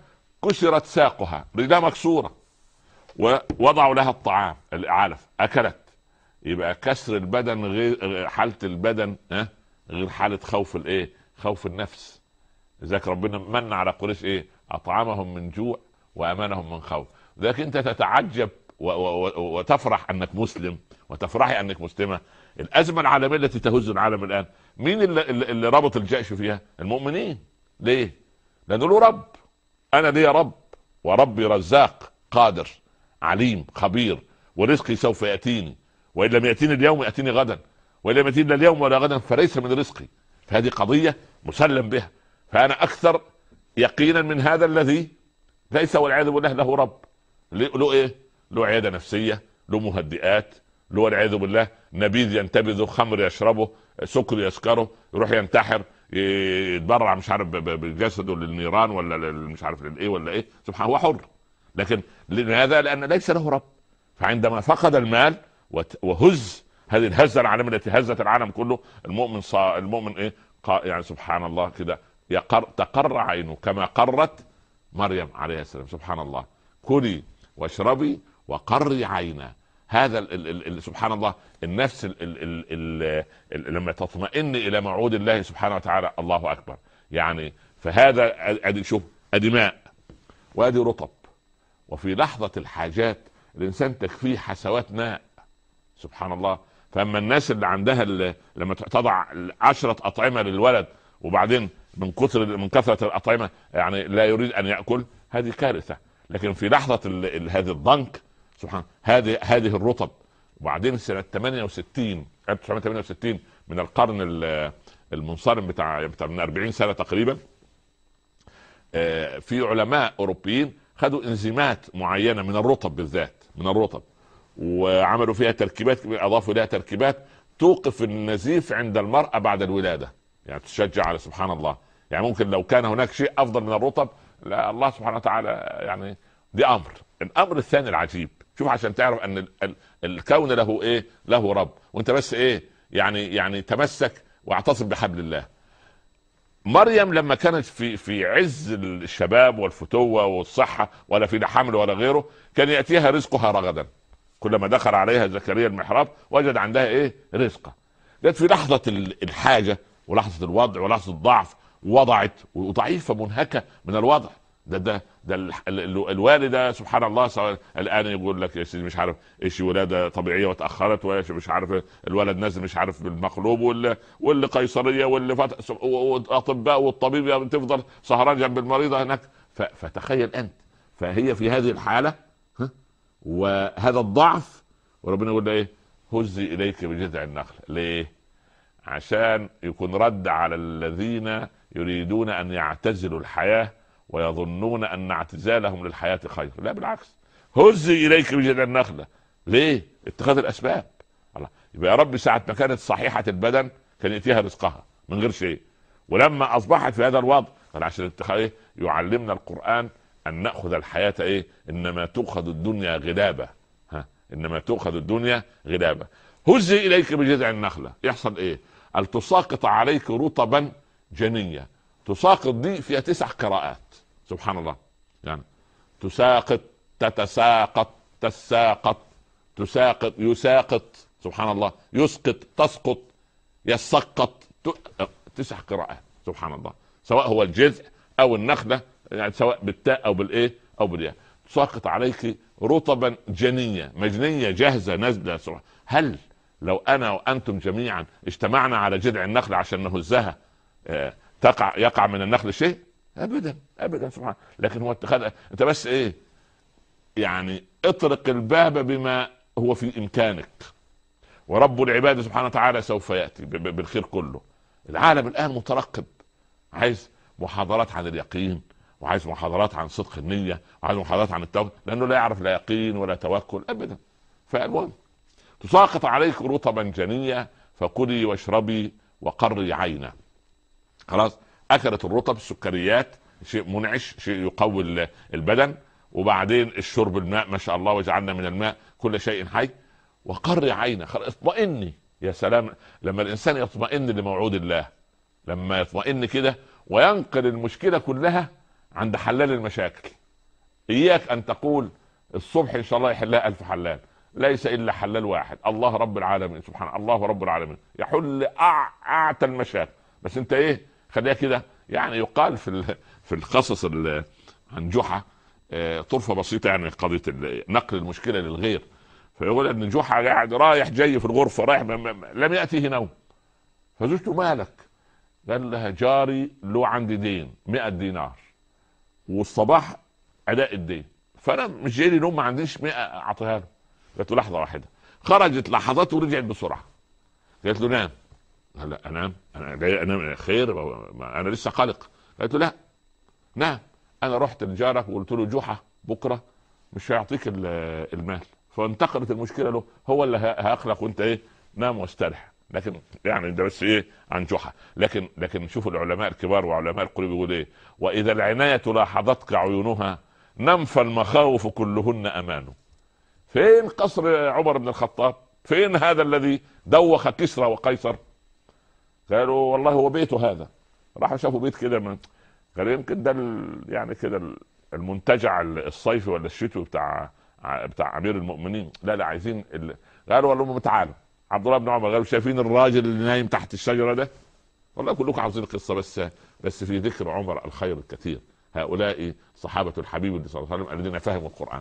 A: كسرت ساقها، رجلها مكسوره، ووضعوا لها الطعام العلف اكلت. يبقى كسر البدن غير حاله البدن، غير حاله خوف الايه؟ خوف النفس. لذلك ربنا من على قريش ايه؟ اطعمهم من جوع وامانهم من خوف. لذلك انت تتعجب وتفرح انك مسلم، وتفرحي انك مسلمه. الازمه العالميه التي تهز العالم الان، مين اللي ربط الجأش فيها؟ المؤمنين. ليه؟ لانه له رب. انا لي رب، وربي رزاق قادر عليم خبير، ورزقي سوف ياتيني، وان لم ياتيني اليوم ياتيني غدا، وان لم ياتيني اليوم ولا غدا فليس من رزقي. فهذه قضيه مسلم بها. فانا اكثر يقينا من هذا الذي ليس والعياذ بالله له رب. له ايه؟ له عياده نفسيه، له مهدئات، له والعياذ بالله نبيذ ينتبذه، خمر يشربه، سكر يسكره، يروح ينتحر، يتبرع مش عارف بجسده للنيران ولا مش عارف للايه ولا ايه. سبحان، هو حر. لكن لماذا؟ لان ليس له رب. فعندما فقد المال وهز هذه الهزه العالميه التي هزت العالم كله، المؤمن ايه؟ يعني سبحان الله كده تقر عينه كما قرت مريم عليه السلام. سبحان الله، كلي واشربي وقري عينا. هذا سبحان الله النفس لما تطمئن الى موعود الله سبحانه وتعالى، الله اكبر. يعني فهذا ادي، شوف، ادي ماء وادي رطب، وفي لحظه الحاجات الانسان تكفيه حسوات ماء. سبحان الله. فاما الناس اللي عندها لما تضع 10 اطعمه للولد، وبعدين من كثره الاطعمه يعني لا يريد ان ياكل، هذه كارثه. لكن في لحظه هذه الضنك، سبحان، هذه الرطب. وبعدين سنه 1968 من القرن المنصرم بتاع من 40 سنه تقريبا، في علماء اوروبيين خدوا انزيمات معينه من الرطب بالذات، من الرطب، وعملوا فيها تركيبات، اضافوا لها تركيبات توقف النزيف عند المراه بعد الولاده. يعني تشجع على سبحان الله. يعني ممكن لو كان هناك شيء افضل من الرطب، لا، الله سبحانه وتعالى يعني دي امر. الامر الثاني العجيب، شوف، عشان تعرف ان الكون له ايه؟ له رب. وانت بس ايه؟ يعني تمسك واعتصم بحبل الله. مريم لما كانت في عز الشباب والفتوه والصحه، ولا في حمل ولا غيره، كان ياتيها رزقها رغدا. كلما دخل عليها زكريا المحراب وجد عندها ايه؟ رزقه. جت في لحظه الحاجه ولحظه الوضع ولحظه الضعف، وضعت وضعيفه منهكه من الوضع. ده الوالده سبحان الله الان يقول لك يا سيدي مش عارف ايش، ولاده طبيعيه وتاخرت، وايش مش عارف الولد نزل مش عارف بالمقلوب، واللي قيصريه، والاطباء والطبيب تفضل سهران جنب المريضه هناك. فتخيل انت، فهي في هذه الحاله وهذا الضعف، وربنا يقول ايه؟ هزي اليك بجذع النخل. ليه؟ عشان يكون رد على الذين يريدون ان يعتزلوا الحياه ويظنون ان اعتزالهم للحياه خير. لا، بالعكس، هزي اليك بجذع النخله. ليه؟ اتخاذ الاسباب. الله، يبقى يا رب ساعه ما كانت صحيحه البدن كان ياتيها رزقها من غير شيء، ولما اصبحت في هذا الوضع قال عشان اتخاذ يعلمنا القران ان ناخذ الحياه ايه؟ انما تؤخذ الدنيا غلابه. انما تؤخذ الدنيا غلابه. هزي اليك بجذع النخله، يحصل ايه؟ قال تساقط عليك رطبا جنيا. تساقط دي فيها 9 قراءات. سبحان الله. يعني تساقط، تتساقط، تساقط، تساقط، يساقط، سبحان الله، يسقط، تسقط، يسقط، 9 قراءات. سبحان الله. سواء هو الجذع او النخله، يعني سواء بالتاء او بالايه او بالياء. تساقط عليك رطبا جنية، مجنية جاهزة نازلة. هل لو انا وانتم جميعا اجتمعنا على جذع النخل عشان نهزها يقع من النخل شيء؟ ابدا ابدا. سبحان. لكن هو اتخاذ، انت بس ايه؟ يعني اطرق الباب بما هو في امكانك، ورب العباد سبحانه وتعالى سوف ياتي بالخير كله. العالم الان مترقب، عايز محاضرات عن اليقين، وعايز محاضرات عن صدق النية، وعايز محاضرات عن التوكل، لانه لا يعرف لا يقين ولا توكل ابدا. فالمهم تساقط عليك رطبا جنيا فكلي واشربي وقري عينا. خلاص، اكلت الرطب، السكريات، شيء منعش، شيء يقوي البدن، وبعدين الشرب الماء، ما شاء الله وجعلنا من الماء كل شيء حي. وقري عينا، اطمئني. يا سلام لما الانسان يطمئن لموعود الله، لما يطمئن كده وينقل المشكلة كلها عند حلال المشاكل. اياك ان تقول الصبح ان شاء الله يحلها 1000 حلال، ليس الا حلال واحد، الله رب العالمين، سبحان الله رب العالمين يحل اعتى المشاكل. بس انت ايه، خليها كده. يعني يقال في القصص عن جحا طرفه بسيطه، يعني قضيه نقل المشكله للغير. فيقول ان جحا قاعد رايح جاي في الغرفه، رايح لم ياتيه نوم، فزوجته مالك؟ قال لها جاري له عندي دين 100 دينار، والصباح اداء الدين، فانا مش جاي لي نوم، ما عنديش 100 اعطيها له. قالت له لحظه واحده. خرجت لحظات ورجعت بسرعه. قالت له نام. قال لا انام؟ انا جاي انام خير؟ انا لسه قلق. قالت له لا نام. انا رحت لجارك وقلت له جحا بكره مش هيعطيك المال، فانتقلت المشكله له، هو اللي هيقلق، وانت ايه، نام واسترح. لكن يعني ده بس ايه عن جحا. لكن شوفوا العلماء الكبار وعلماء القلوب يقول ايه: واذا العنايه لاحظتك عيونها ننفى المخاوف كلهن امان. فين قصر عمر بن الخطاب؟ فين هذا الذي دوخ كسرى وقيصر؟ قالوا والله هو بيته هذا. راحوا شافوا بيت كده من، قالوا يمكن ده يعني كده المنتجع الصيفي ولا الشتوي بتاع امير المؤمنين. لا عايزين قالوا والله تعالوا. عبد الله بن عمر قالوا شايفين الراجل اللي نايم تحت الشجره ده؟ والله كلكم عاوزين القصه، بس في ذكر عمر الخير الكثير. هؤلاء صحابه الحبيب صلى الله عليه وسلم الذين فهموا القران.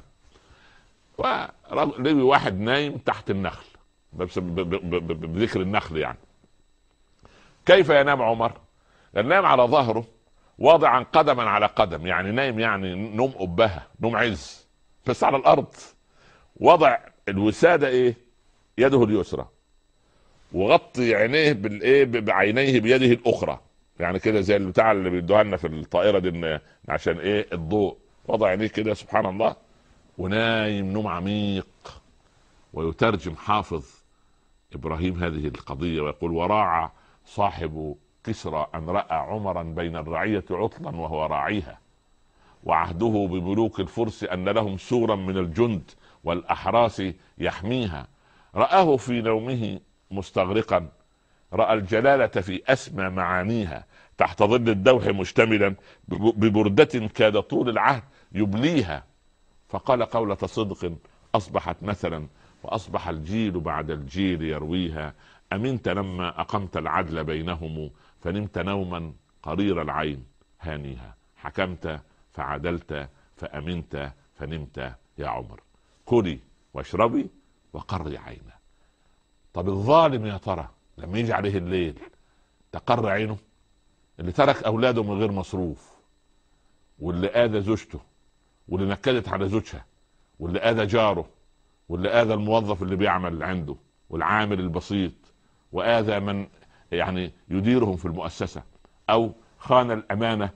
A: ولقي واحد نايم تحت النخل، بس بذكر النخل يعني. كيف ينام عمر؟ نام على ظهره واضعا قدما على قدم، يعني نايم يعني نوم أبهة، نوم عز، بس على الأرض. وضع الوسادة ايه؟ يده اليسرى، وغطي عينيه بالايه، بعينيه بيده الاخرى، يعني كده زي البتاع اللي بيدوها لنا في الطائره دي عشان ايه الضوء. وضع عينيه كده سبحان الله، ونايم نوم عميق. ويترجم حافظ ابراهيم هذه القضيه ويقول: وراعى صاحب كسرى ان راى عمرا بين الرعيه عطلا وهو راعيها، وعهده بملوك الفرس ان لهم سورا من الجند والاحراس يحميها. رآه في نومه مستغرقا، رأى الجلالة في أسمى معانيها، تحت ظل الدوح مشتملا ببردة كاد طول العهد يبليها. فقال قولة صدق أصبحت مثلا، وأصبح الجيل بعد الجيل يرويها. أمنت لما أقمت العدل بينهم، فنمت نوما قرير العين هانيها. حكمت فعدلت فأمنت فنمت يا عمر. كلي واشربي وقري عينه. طب الظالم يا ترى لما يجي عليه الليل تقر عينه؟ اللي ترك اولاده من غير مصروف، واللي اذى زوجته، واللي نكدت على زوجها، واللي اذى جاره، واللي اذى الموظف اللي بيعمل عنده، والعامل البسيط، واذى من يعني يديرهم في المؤسسه، او خان الامانه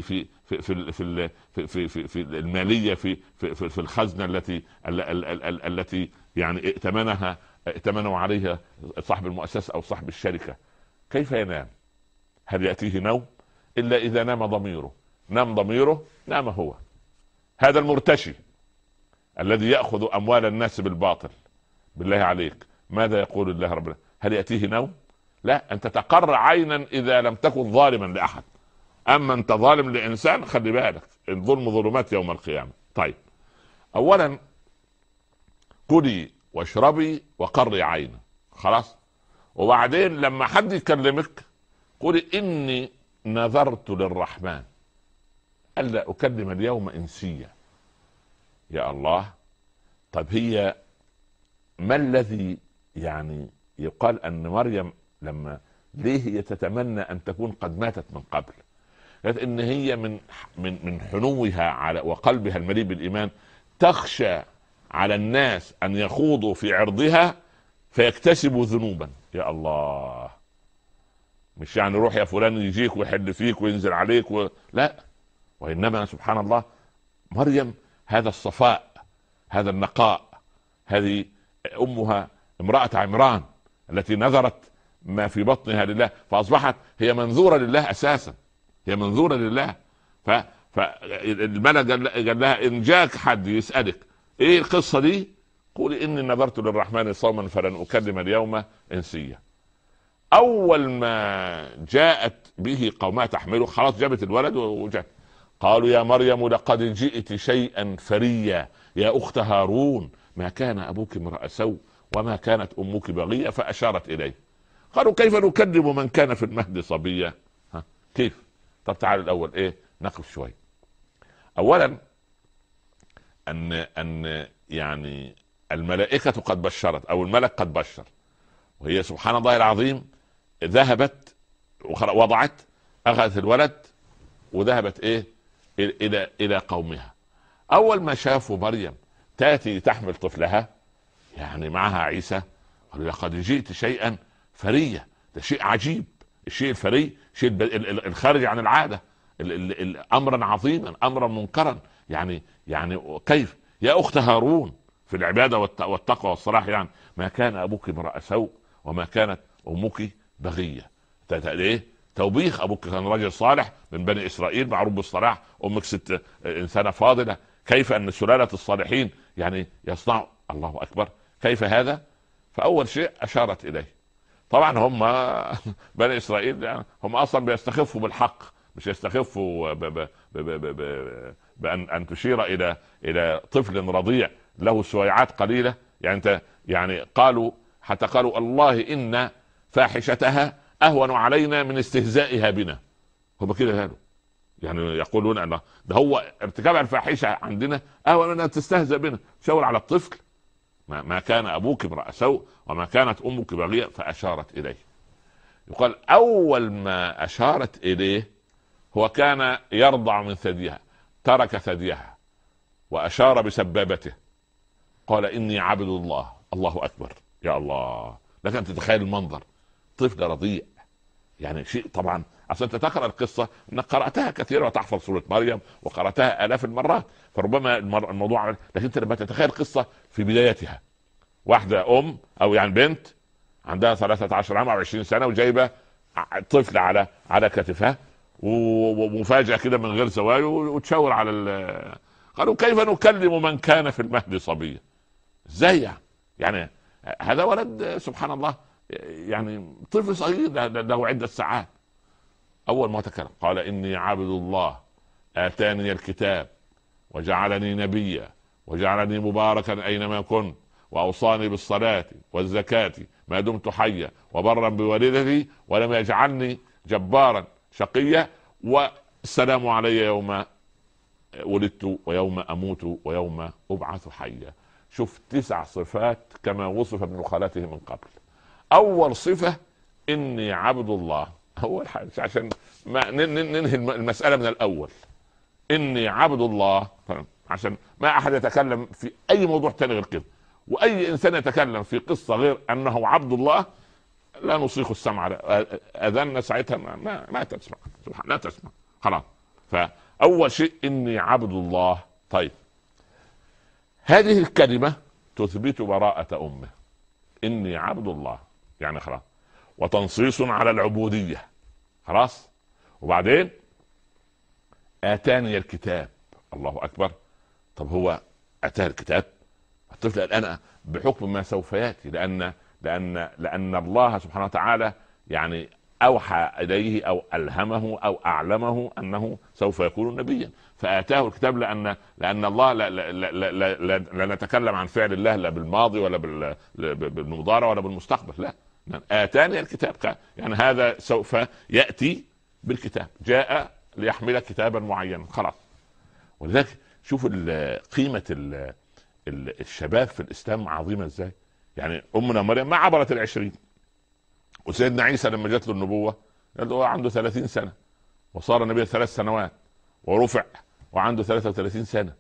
A: في الماليه في الخزنه التي يعني ائتمنوا عليها صاحب المؤسسه او صاحب الشركه. كيف ينام؟ هل ياتيه نوم؟ الا اذا نام ضميره. نام ضميره نام هو. هذا المرتشي الذي ياخذ اموال الناس بالباطل، بالله عليك ماذا يقول الله رب العالمين؟ هل ياتيه نوم؟ لا، انت تقر عينا اذا لم تكن ظالما لاحد. اما انت ظالم لانسان خلي بالك، الظلم ظلمات يوم القيامه. طيب، اولا كلي واشربي وقري عينه، خلاص. وبعدين لما حد يكلمك قولي اني نذرت للرحمن الا اكلم اليوم انسيا. يا الله. طب هي ما الذي يعني يقال ان مريم لما ليه هي تتمنى ان تكون قد ماتت من قبل؟ قالت ان هي من حنوها على وقلبها المليء بالايمان تخشى على الناس ان يخوضوا في عرضها فيكتسبوا ذنوبا. يا الله، مش يعني روح يا فلان يجيك ويحل فيك وينزل عليك لا، وانما سبحان الله مريم هذا الصفاء، هذا النقاء. هذه امها امرأة عمران التي نذرت ما في بطنها لله، فاصبحت هي منذورة لله اساسا، هي منذورة لله. فالملك قال لها ان جاك حد يسألك ايه القصة دي قولي اني نذرت للرحمن صوما فلن اكلم اليوم انسيا. اول ما جاءت به قومها تحمله، خلاص جابت الولد وجاءت، قالوا يا مريم لقد جئت شيئا فريا يا أخت هارون ما كان أبوك امرأ سوء وما كانت أمك بغية، فأشارت إليه. قالوا كيف نكلم من كان في المهد صبيا؟ كيف؟ طب تعالوا الأول نقف شوي. أولا أن يعني الملائكة قد بشرت، أو الملك قد بشر، وهي سبحان الله العظيم ذهبت وضعت، أخذت الولد وذهبت إلى قومها. أول ما شافوا مريم تأتي تحمل طفلها يعني معها عيسى، قالوا لقد جئت شيئا فريا. ده شيء عجيب، الشيء الفري شيء الخارج عن العادة، أمرا عظيما، أمرا منكرا. يعني كيف يا أخت هارون في العبادة والتقوى والصلاح، يعني ما كان أبوك امرأ سوء وما كانت أمك بغية. توبيخ، أبوك كان رجل صالح من بني إسرائيل معروف بالصلاح، أمك ست إنسانة فاضلة. كيف أن سلالة الصالحين يعني يصنع؟ الله أكبر، كيف هذا؟ فأول شيء أشارت إليه. طبعا هم بني إسرائيل يعني هم أصلا بيستخفوا بالحق، مش يستخفوا بأن تشير إلى طفل رضيع له سويعات قليلة. يعني أنت يعني قالوا حتى قالوا الله إن فاحشتها أهون علينا من استهزائها بنا. هم كده قالوا، يعني يقولون أن ده هو ارتكاب الفاحشة عندنا أهون من أن تستهزأ بنا. شاور على الطفل، ما كان أبوك امرأ سوء وما كانت أمك بغية، فأشارت إليه. يقال أول ما أشارت إليه هو كان يرضع من ثديها، ترك ثديها وأشار بسبابته، قال إني عبد الله. الله أكبر، يا الله، لك أن تتخيل المنظر، طفل رضيع. يعني شيء طبعا اصلا انت تقرا القصه انك قراتها كثيرا وتحفظ سوره مريم وقراتها الاف المرات، فربما الموضوع، لكن انت لما تتخيل القصه في بدايتها، واحده او يعني بنت عندها 13 عام او 20 سنه وجايبه طفل على كتفها ومفاجاه كده من غير زواج وتشاور على قالوا كيف نكلم من كان في المهد صبيا؟ ازاي يعني هذا ولد سبحان الله، يعني طفل صغير له عدة ساعات. أول ما تكلم قال إني عبد الله آتاني الكتاب وجعلني نبيا وجعلني مباركا أينما كنت وأوصاني بالصلاة والزكاة ما دمت حيا وبرا بوالدتي ولم يجعلني جبارا شقيا والسلام علي يوم ولدت ويوم أموت ويوم أبعث حيا. شوف 9 صفات كما وصف ابن خالته من قبل. أول صفة إني عبد الله، أول حاجة عشان ما ننهي المسألة من الأول. إني عبد الله، عشان ما أحد يتكلم في أي موضوع تاني غير كده، وأي إنسان يتكلم في قصة غير أنه عبد الله لا نصيغ السمع، أذن ساعتها ما تسمع، لا تسمع خلاص. فأول شيء إني عبد الله. طيب هذه الكلمة تثبت براءة أمه، إني عبد الله يعني خلاص، وتنصيص على العبودية خلاص. وبعدين آتاني الكتاب، الله أكبر. طب هو أتاه الكتاب، الطفل الآن بحكم ما سوف يأتي، لأن الله سبحانه وتعالى يعني أوحى إليه أو ألهمه أو أعلمه أنه سوف يكون نبيا، فآتاه الكتاب لأن الله لا نتكلم عن فعل الله لا بالماضي ولا بالمضارع ولا بالمستقبل، لا، آتاني الكتاب، يعني هذا سوف يأتي بالكتاب، جاء ليحمل كتابا معينا خلاص. ولذلك شوف قيمة الشباب في الإسلام عظيمة ازاي. يعني أمنا مريم ما عبرت 20، وسيدنا عيسى لما جات له النبوة هو عنده 30 سنة وصار نبي 3 سنوات ورفع وعنده 33 سنة.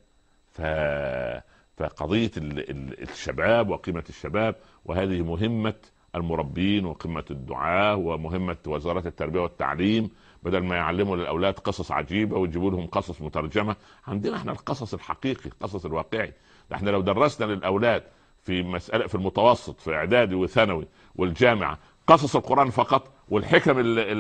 A: فقضية الشباب وقيمة الشباب، وهذه مهمة المربين وقيمة الدعاة ومهمة وزارة التربية والتعليم، بدل ما يعلموا للأولاد قصص عجيبة ويجيبوا لهم قصص مترجمة، عندنا احنا القصص الحقيقي، القصص الواقعي. احنا لو درسنا للأولاد في مسألة في المتوسط في إعدادي وثانوي والجامعة قصص القرآن فقط والحكم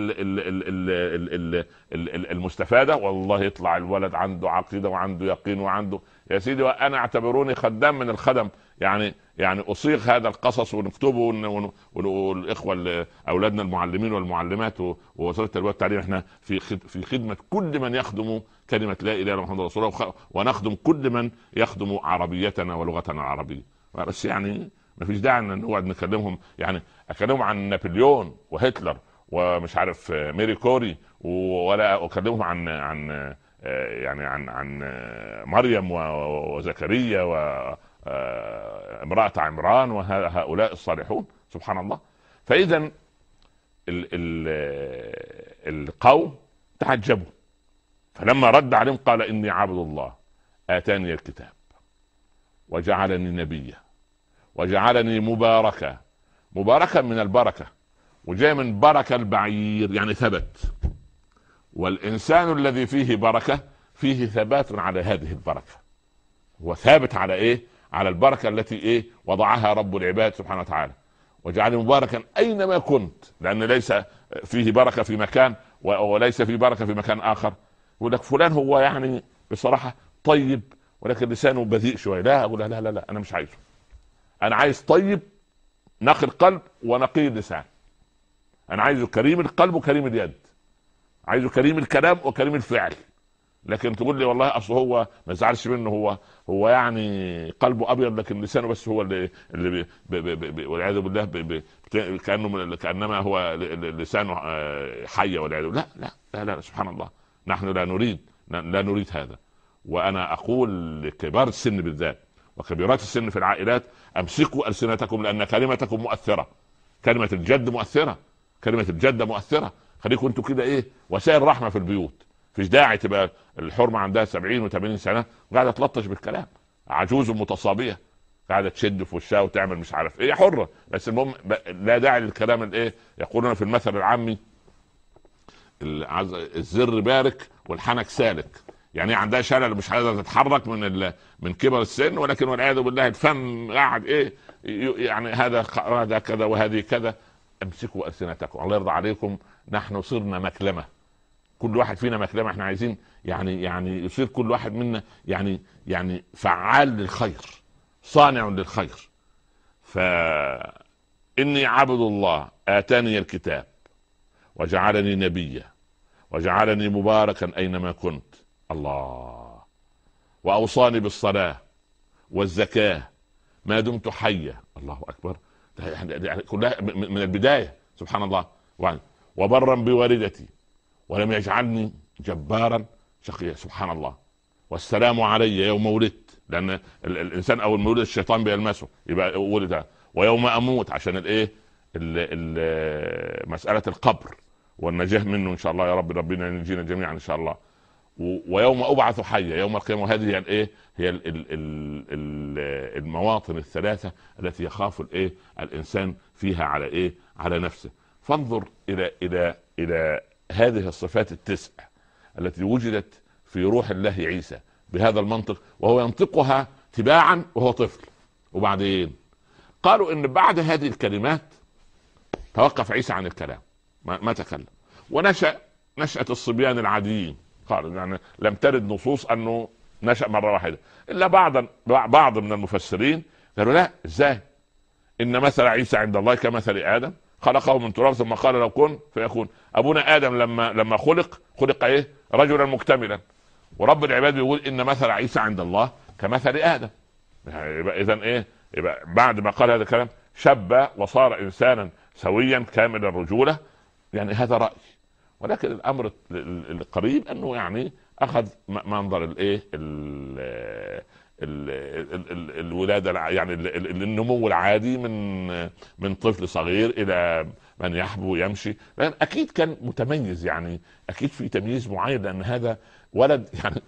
A: المستفادة، والله يطلع الولد عنده عقيدة وعنده يقين وعنده، يا سيدي وأنا اعتبروني خدام من الخدم، يعني اصيغ هذا القصص ونكتبه والاخوه اولادنا المعلمين والمعلمات ووزاره التربيه والتعليم، احنا في خدمه كل من يخدم كلمه لا اله الا الله محمد رسول الله، ونخدم كل من يخدم عربيتنا ولغتنا العربيه. بس يعني ما فيش داعي ان نقعد نكلمهم، يعني اكلمهم عن نابليون وهتلر ومش عارف ميري كوري، ولا اكلمهم عن يعني عن مريم وزكريا وامرأة عمران وهؤلاء الصالحون. سبحان الله. فإذا القوم تعجبوا، فلما رد عليهم قال إني عبد الله آتاني الكتاب وجعلني نبيا وجعلني مباركا. مباركا من البركة، وجاء من بركة البعير يعني ثبت، والإنسان الذي فيه بركة فيه ثبات على هذه البركة، هو ثابت على إيه؟ على البركة التي إيه؟ وضعها رب العباد سبحانه وتعالى. وجعلني مباركا أينما كنت، لأن ليس فيه بركة في مكان وليس فيه بركة في مكان آخر. يقول لك فلان هو يعني بصراحة طيب ولكن لسانه بذيء شوية، لا أقول لا لا لا، أنا مش عايزه. أنا عايز طيب نقي القلب ونقي اللسان. أنا عايزه كريم القلب وكريم اليد، عايزه كريم الكلام وكريم الفعل. لكن تقول لي والله اصل هو ما زعلش منه، هو يعني قلبه ابيض لكن لسانه بس هو اللي والعياذ بالله كانما هو لسانه حيه والعياذ بالله. لا لا لا، سبحان الله. نحن لا نريد هذا. وانا اقول لكبار السن بالذات وكبيرات السن في العائلات: امسكوا السنتكم، لان كلمتكم مؤثره، كلمه الجد مؤثره، كلمه الجده مؤثره. خليكم انتوا كده ايه وسائل رحمه في البيوت. فيش داعي تبقى الحرمه عندها 70 و80 سنه وقاعده تلطش بالكلام، عجوز متصابيه قاعده تشد في وشها وتعمل مش عارف ايه، حره. بس المهم لا داعي للكلام الايه، يقولون في المثل العامي الزر بارك والحنك سالك. يعني عندها شلل مش قادره تتحرك من كبر السن، ولكن والعياذ بالله الفم قاعد ايه يعني هذا كذا وهذه كذا. امسكوا السنتكم، الله يرضى عليكم. نحن صرنا مكلمه، كل واحد فينا مكلمه. احنا عايزين يعني يصير كل واحد منا يعني فعال للخير، صانع للخير. فإني عبد الله آتاني الكتاب وجعلني نبيا وجعلني مباركا أينما كنت. الله. وأوصاني بالصلاة والزكاة ما دمت حيا. الله أكبر. يعني كلها من البداية. سبحان الله. وبرا بوالدتي ولم يجعلني جبارا شقيا. سبحان الله. والسلام علي يوم ولدت، لان الانسان اول ما ولد الشيطان بيلمسه يبقى ولد. ويوم اموت، عشان الايه مساله القبر والنجاه منه ان شاء الله. يا رب ربنا ينجينا جميعا ان شاء الله. ويوم ابعث حيا يوم القيامه. وهذه هي الايه هي المواطن الثلاثه التي يخاف الايه الانسان فيها على ايه على نفسه. فانظر الى هذه الصفات التسع التي وجدت في روح الله عيسى بهذا المنطق، وهو ينطقها تباعا وهو طفل. وبعدين قالوا ان بعد هذه الكلمات توقف عيسى عن الكلام، ما تكلم، ونشأ نشأة الصبيان العاديين. قالوا يعني لم ترد نصوص انه نشأ مرة واحدة، الا بعض من المفسرين قالوا لا، ازاي؟ ان مثل عيسى عند الله كمثل ادم خلقه من تراب ثم قال لو كن فيكون. ابونا ادم لما خلق ايه؟ رجلا مكتملا. ورب العباد يقول ان مثل عيسى عند الله كمثل ادم. يبقى اذا ايه؟ يبقى بعد ما قال هذا الكلام شب وصار انسانا سويا كامل الرجوله. يعني هذا راي، ولكن الامر القريب انه يعني اخذ منظر الايه الولاده، يعني النمو العادي من طفل صغير الى من يحبو يمشي. لان اكيد كان متميز، يعني اكيد في تمييز معين، لان هذا ولد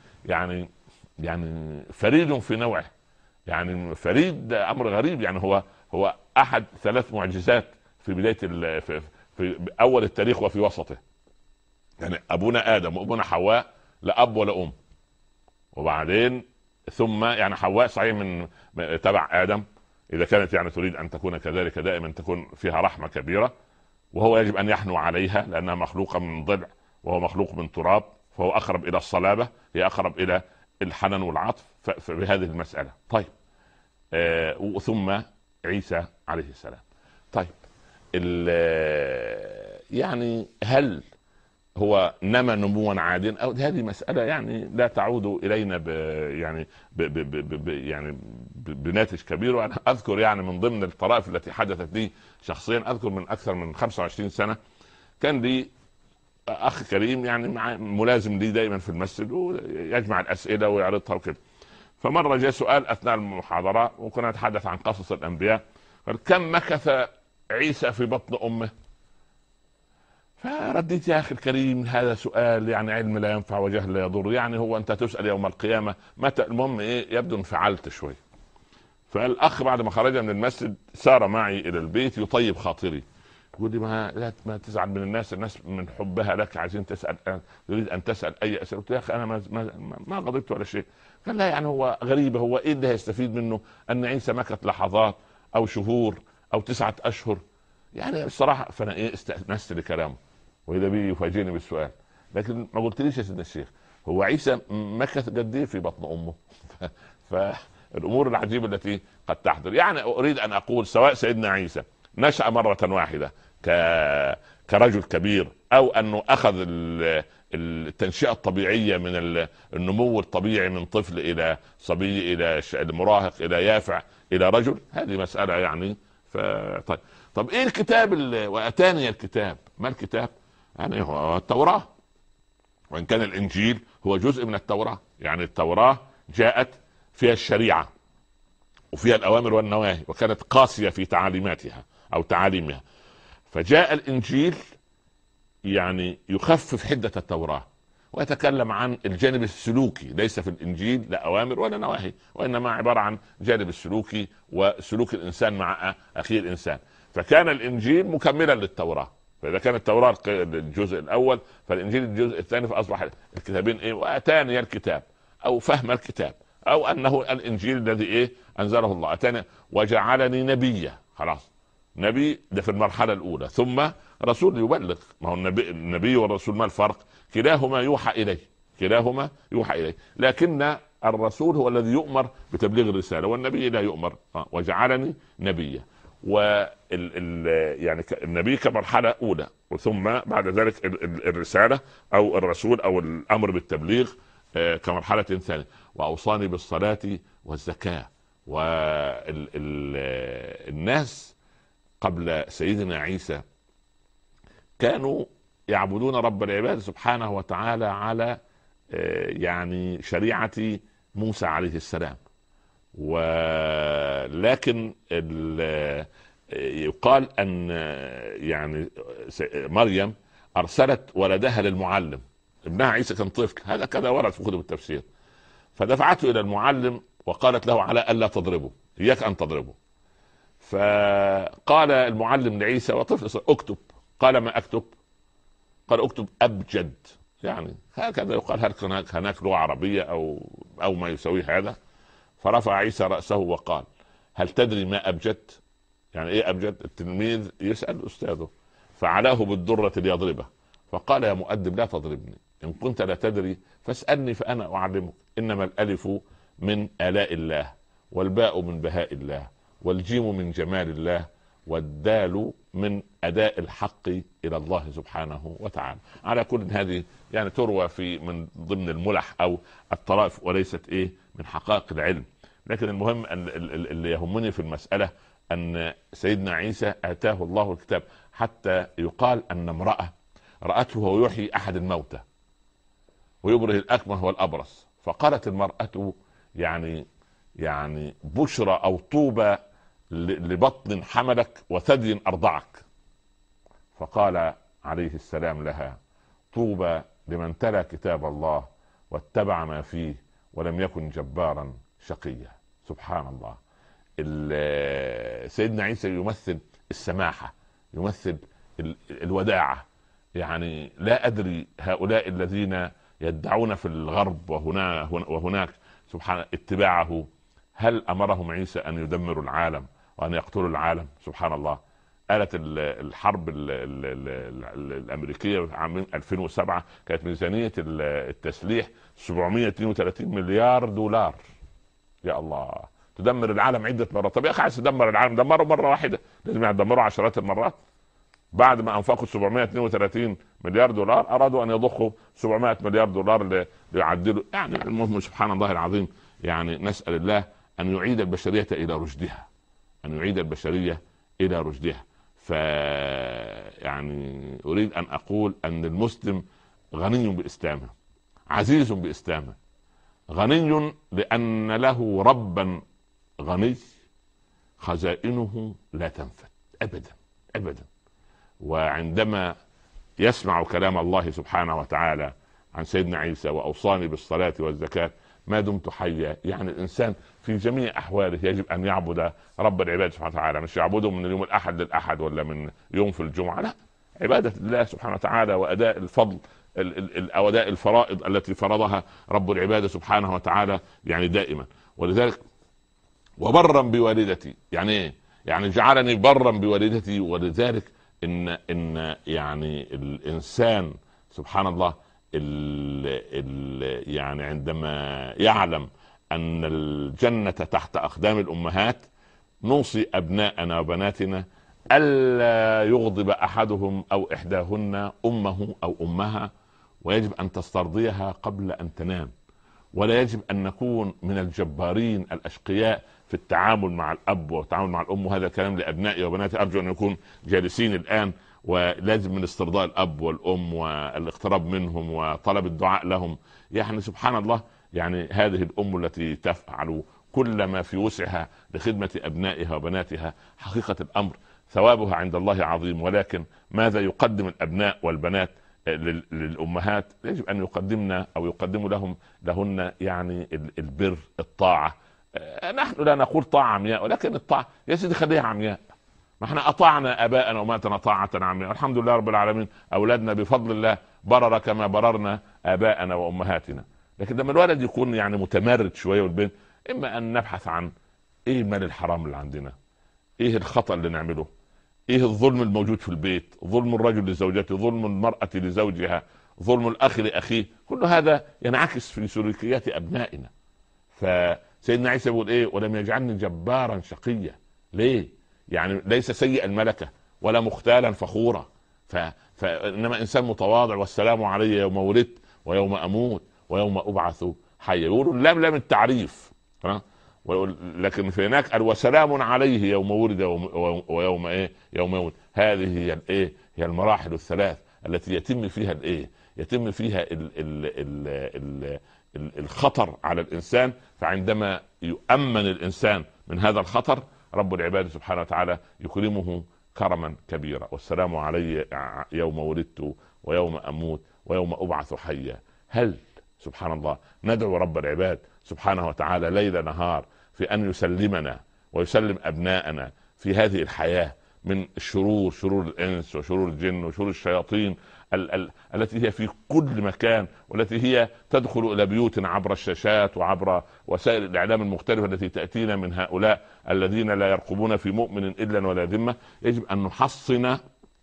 A: يعني فريد في نوعه. يعني فريد امر غريب. يعني هو احد 3 معجزات في بدايه في اول التاريخ وفي وسطه. يعني ابونا ادم وابونا حواء لا اب ولا ام، وبعدين ثم يعني حواء صحيح من تبع ادم، اذا كانت يعني تريد ان تكون كذلك دائما تكون فيها رحمه كبيره، وهو يجب ان يحنو عليها لانها مخلوقه من ضلع وهو مخلوق من تراب، فهو اقرب الى الصلابه، هي اقرب الى الحنان والعطف في هذه المساله. طيب ثم عيسى عليه السلام. طيب يعني هل هو نما نموا عاديا او هذه مساله يعني لا تعود الينا يعني يعني بناتج كبير. وانا اذكر يعني من ضمن الطرائف التي حدثت لي شخصيا، اذكر من اكثر من 25 سنه كان لي اخ كريم يعني ملازم لي دائما في المسجد ويجمع الاسئله ويعرضها وكده. فمره جاء سؤال اثناء المحاضره وكنا نتحدث عن قصص الانبياء، قال كم مكث عيسى في بطن امه؟ فرديت يا اخي الكريم هذا سؤال يعني علم لا ينفع وجهل لا يضر، يعني هو انت تسال يوم القيامه متى؟ المهم ايه، يبدو انفعلت شوي. فالاخ بعد ما خرج من المسجد سار معي الى البيت يطيب خاطري، يقول لي ما تزعل من الناس من حبها لك عايزين تسال، تريد ان تسال اي اسئله. قلت يا اخي انا ما غضبت ولا شيء. قال لا يعني هو غريبه، هو ايه اللي هيستفيد منه ان عيسى مكث لحظات او شهور او 9 اشهر؟ يعني الصراحه فانا ايه استأنست لكلامه، واذا بي يفاجئني بالسؤال. لكن ما قلتليش يا سيدنا الشيخ هو عيسى مكث قد ايه في بطن امه؟ فالامور العجيبه التي قد تحدث. يعني اريد ان اقول سواء سيدنا عيسى نشأ مرة واحدة كرجل كبير، او انه اخذ التنشئة الطبيعية من النمو الطبيعي من طفل الى صبي الى المراهق الى يافع الى رجل، هذه مسألة يعني. طب ايه الكتاب واتاني الكتاب؟ ما الكتاب؟ يعني هو التوراة، وان كان الانجيل هو جزء من التوراة. يعني التوراة جاءت فيها الشريعة وفيها الأوامر والنواهي وكانت قاسية في تعاليماتها أو تعاليمها. فجاء الإنجيل يعني يخفف حدة التوراة ويتكلم عن الجانب السلوكي. ليس في الإنجيل لا أوامر ولا نواهي، وإنما عبارة عن جانب السلوكي وسلوك الإنسان مع أخيه الإنسان. فكان الإنجيل مكملا للتوراة. فإذا كانت التوراة الجزء الأول فالإنجيل الجزء الثاني، فأصبح الكتابين إيه؟ وأتاني الكتاب أو فهم الكتاب، او انه الانجيل الذي ايه انزله الله. اتاني وجعلني نبيا، خلاص نبي ده في المرحله الاولى، ثم رسول يبلغ. ما هو النبي والرسول ما الفرق؟ كلاهما يوحى اليه، كلاهما يوحى اليه، لكن الرسول هو الذي يؤمر بتبليغ الرساله والنبي لا يؤمر. وجعلني نبيا يعني النبي كمرحله اولى، وثم بعد ذلك الرساله او الرسول او الامر بالتبليغ كمرحله ثانيه. واوصاني بالصلاه والزكاه. والناس قبل سيدنا عيسى كانوا يعبدون رب العباد سبحانه وتعالى على يعني شريعه موسى عليه السلام. ولكن يقال ان يعني مريم ارسلت ولدها للمعلم، ابنها عيسى كان طفل، هذا كذا ورد في كتب التفسير، فدفعته الى المعلم وقالت له على الا تضربه، اياك ان تضربه. فقال المعلم لعيسى وطفل اكتب. قال ما اكتب؟ قال اكتب ابجد. يعني هكذا يقال، هل هناك لغه عربيه او ما يسوي هذا؟ فرفع عيسى راسه وقال هل تدري ما ابجد؟ يعني ايه ابجد؟ التلميذ يسال استاذه، فعلاه بالدره ليضربه. فقال يا مؤدب لا تضربني، ان كنت لا تدري فاسالني فانا اعلمك. انما الالف من الاء الله، والباء من بهاء الله، والجيم من جمال الله، والدال من اداء الحق الى الله سبحانه وتعالى. على كل هذه يعني تروى في من ضمن الملح او الطرائف وليست ايه من حقائق العلم. لكن المهم أن اللي يهمني في المساله ان سيدنا عيسى اتاه الله الكتاب، حتى يقال ان امراه راته وهو يحيي احد الموتى ويبره الاكمه والابرص، فقالت المراه يعني بشرى او طوبى لبطن حملك وثدي ارضعك. فقال عليه السلام لها طوبى لمن تلا كتاب الله واتبع ما فيه ولم يكن جبارا شقيا. سبحان الله. سيدنا عيسى يمثل السماحة، يمثل الوداعة. يعني لا أدري هؤلاء الذين يدعون في الغرب وهناك سبحان اتباعه، هل أمرهم عيسى أن يدمروا العالم وأن يقتلوا العالم؟ سبحان الله. آلة الحرب الأمريكية عام 2007 كانت ميزانية التسليح 732 مليار دولار. يا الله، تدمر العالم عده مرات. طب يا اخي عايز تدمر العالم دمره مره واحده، لازم يدمروا عشرات المرات. بعد ما انفقوا 732 مليار دولار ارادوا ان يضخوا 700 مليار دولار ليعدلوا. يعني المهم سبحان الله العظيم، يعني نسال الله ان يعيد البشريه الى رشدها، ان يعيد البشريه الى رشدها. يعني اريد ان اقول ان المسلم غني باسلامه، عزيز باسلامه، غني لان له ربا غني خزائنه لا تنفد ابدا ابدا. وعندما يسمع كلام الله سبحانه وتعالى عن سيدنا عيسى واوصاني بالصلاة والزكاة ما دمت حيا، يعني الانسان في جميع احواله يجب ان يعبد رب العباد سبحانه وتعالى، مش يعبده من اليوم الاحد للاحد ولا من يوم في الجمعة، لا، عبادة الله سبحانه وتعالى واداء الفضل او اداء الفرائض التي فرضها رب العباد سبحانه وتعالى يعني دائما. ولذلك وبرا بوالدتي، يعني ايه؟ يعني جعلني برا بوالدتي. ولذلك ان يعني الانسان سبحان الله يعني عندما يعلم ان الجنة تحت اقدام الامهات نوصي ابناءنا وبناتنا الا يغضب احدهم او احداهن امه او امها، ويجب ان تسترضيها قبل ان تنام. ولا يجب ان نكون من الجبارين الاشقياء في التعامل مع الاب والتعامل مع الام. وهذا كلام لابنائي وبناتي، ارجو ان يكون جالسين الان. ولازم من استرضاء الاب والام والاقتراب منهم وطلب الدعاء لهم. يعني سبحان الله، يعني هذه الام التي تفعل كل ما في وسعها لخدمة ابنائها وبناتها، حقيقة الامر ثوابها عند الله عظيم. ولكن ماذا يقدم الابناء والبنات للامهات؟ يجب ان يقدمنا او يقدموا لهن يعني البر، الطاعة. نحن لا نقول طاعة عمياء، ولكن الطاعة يا سيدي خليها عمياء. ما احنا اطعنا اباءنا وامهاتنا طاعة عمياء، الحمد لله رب العالمين، اولادنا بفضل الله برر كما بررنا اباءنا وامهاتنا. لكن لما الولد يكون يعني متمرد شوية والبنت، اما ان نبحث عن ايه مال الحرام اللي عندنا، ايه الخطأ اللي نعمله، ايه الظلم الموجود في البيت، ظلم الرجل لزوجته، ظلم المرأة لزوجها، ظلم الاخ لاخيه، كل هذا ينعكس في سلوكيات ابنائنا. فسيدنا عيسى يقول ايه؟ ولم يجعلني جبارا شقيا. ليه؟ يعني ليس سيء الملكة ولا مختالا فخورا، فانما انسان متواضع. والسلام علي يوم ولدت ويوم اموت ويوم ابعث حيا. يقولوا لام التعريف، لكن في هناك وسلام عليه يوم ولد ويوم ايه؟ يوم يموت. هذه هي الايه؟ هي المراحل الثلاث التي يتم فيها الايه؟ يتم فيها الخطر على الانسان. فعندما يؤمن الانسان من هذا الخطر، رب العباد سبحانه وتعالى يكرمه كرما كبيرا. والسلام علي يوم ولدت ويوم اموت ويوم ابعث حيا. هل سبحان الله ندعو رب العباد سبحانه وتعالى ليل نهار في ان يسلمنا ويسلم ابناءنا في هذه الحياة من الشرور، شرور الانس وشرور الجن وشرور الشياطين التي هي في كل مكان، والتي هي تدخل الى بيوتنا عبر الشاشات وعبر وسائل الاعلام المختلفة التي تأتينا من هؤلاء الذين لا يرقبون في مؤمن الا ولا ذمة. يجب ان نحصن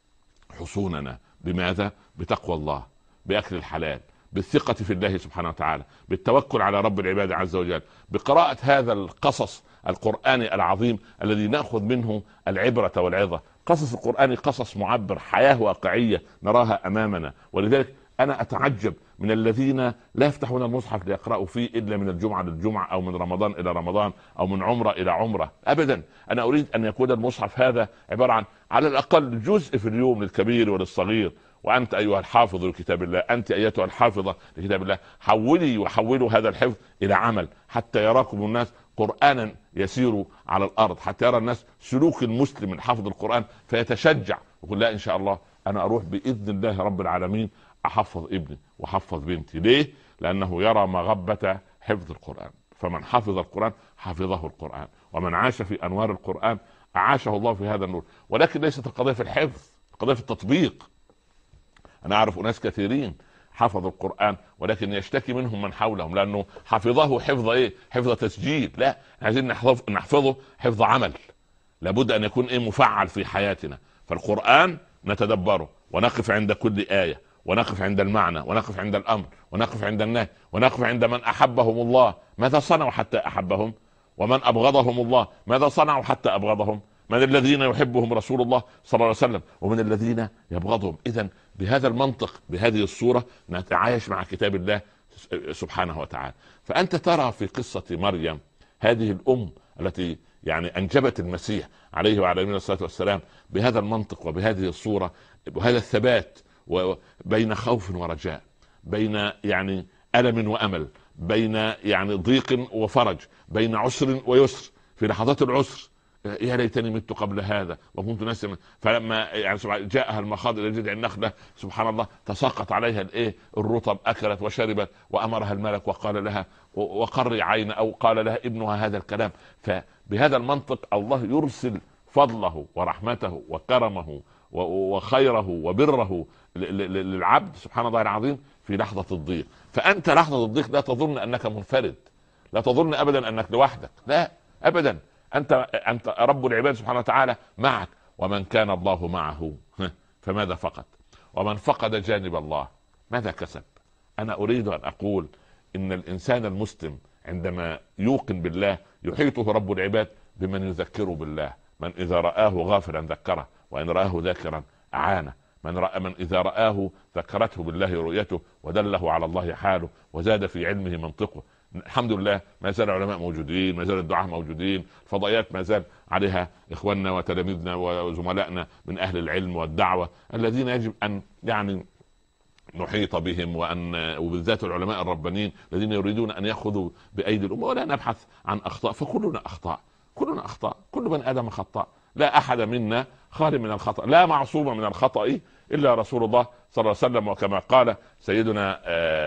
A: حصوننا. بماذا؟ بتقوى الله، باكل الحلال، بالثقة في الله سبحانه وتعالى، بالتوكل على رب العباد عز وجل، بقراءة هذا القصص القرآني العظيم الذي نأخذ منه العبرة والعظة. قصص القرآن قصص معبر، حياة واقعية نراها أمامنا. ولذلك أنا أتعجب من الذين لا يفتحون المصحف ليقرأوا فيه إلا من الجمعة للجمعة أو من رمضان إلى رمضان أو من عمرة إلى عمرة. أبدا، أنا أريد أن يكون المصحف هذا عبارة عن على الأقل جزء في اليوم للكبير وللصغير. وأنت أيها الحافظ لكتاب الله، أنت أيتها الحافظة لكتاب الله، حولي وحولوا هذا الحفظ إلى عمل حتى يراكم الناس قرآنا يسير على الأرض، حتى يرى الناس سلوك المسلم الحافظ القرآن فيتشجع ويقول لا إن شاء الله أنا أروح بإذن الله رب العالمين أحفظ ابني وأحفظ بنتي. ليه؟ لأنه يرى مغبة حفظ القرآن. فمن حفظ القرآن حفظه القرآن، ومن عاش في أنوار القرآن أعاشه الله في هذا النور. ولكن ليست القضية في الحفظ، القضية في التطبيق. أنا أعرف ناس كثيرين حفظوا القرآن ولكن يشتكي منهم من حولهم لأنه حفظه حفظ إيه؟ حفظ تسجيل. لا، عايزين نحفظه حفظ عمل. لابد أن يكون إيه؟ مفعل في حياتنا. فالقرآن نتدبره ونقف عند كل آية، ونقف عند المعنى، ونقف عند الأمر، ونقف عند النهي، ونقف عند من أحبهم الله ماذا صنعوا حتى أحبهم، ومن أبغضهم الله ماذا صنعوا حتى أبغضهم؟ من الذين يحبهم رسول الله صلى الله عليه وسلم ومن الذين يبغضهم. إذن بهذا المنطق بهذه الصورة نتعايش مع كتاب الله سبحانه وتعالى. فأنت ترى في قصة مريم هذه الأم التي يعني أنجبت المسيح عليه وعلى نبينا الصلاة والسلام بهذا المنطق وبهذه الصورة وهذا الثبات، وبين خوف ورجاء، بين يعني ألم وأمل، بين يعني ضيق وفرج، بين عسر ويسر. في لحظات العسر يا ليتني مت قبل هذا وكنت ناسيا، فلما يعني جاءها المخاض الى جذع النخله سبحان الله تساقط عليها الرطب، اكلت وشربت، وامرها الملك وقال لها وقري عين، او قال لها ابنها هذا الكلام. فبهذا المنطق الله يرسل فضله ورحمته وكرمه وخيره وبره للعبد سبحان الله العظيم في لحظة الضيق. فأنت لحظة الضيق لا تظن أنك منفرد، لا تظن أبدا أنك لوحدك، لا أبدا، أنت رب العباد سبحانه وتعالى معك. ومن كان الله معه فماذا فقد؟ ومن فقد جانب الله ماذا كسب؟ أنا أريد أن أقول إن الإنسان المسلم عندما يوقن بالله يحيطه رب العباد بمن يذكره بالله. من إذا رآه غافلا ذكره، وإن رآه ذاكرا أعانه. من إذا رآه ذكرته بالله رؤيته، ودله على الله حاله، وزاد في علمه منطقه. الحمد لله ما زال العلماء موجودين، ما زال الدعاة موجودين، الفضائيات ما زال عليها إخواننا وتلاميذنا وزملائنا من أهل العلم والدعوة الذين يجب أن يعني نحيط بهم، وبالذات العلماء الربانيين الذين يريدون أن يأخذوا بأيدي الأمة ولا نبحث عن أخطاء. فكلنا أخطاء، كلنا أخطاء، كل بني آدم خطاء، لا أحد منا خالي من الخطأ، لا معصوم من الخطأ إلا رسول الله صلى الله عليه وسلم. وكما قال سيدنا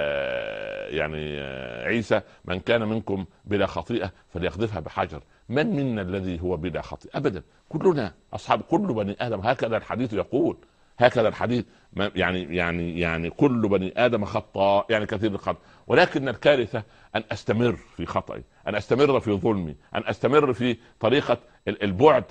A: عيسى من كان منكم بلا خطيئة فليقذفها بحجر. من منا الذي هو بلا خطيئة؟ أبدا، كلنا أصحاب، كل بني آدم، هكذا الحديث يقول، هكذا الحديث يعني كل بني آدم خطاء، يعني كثير الخطأ. ولكن الكارثة أن أستمر في خطئي، أن أستمر في ظلمي، أن أستمر في طريقة البعد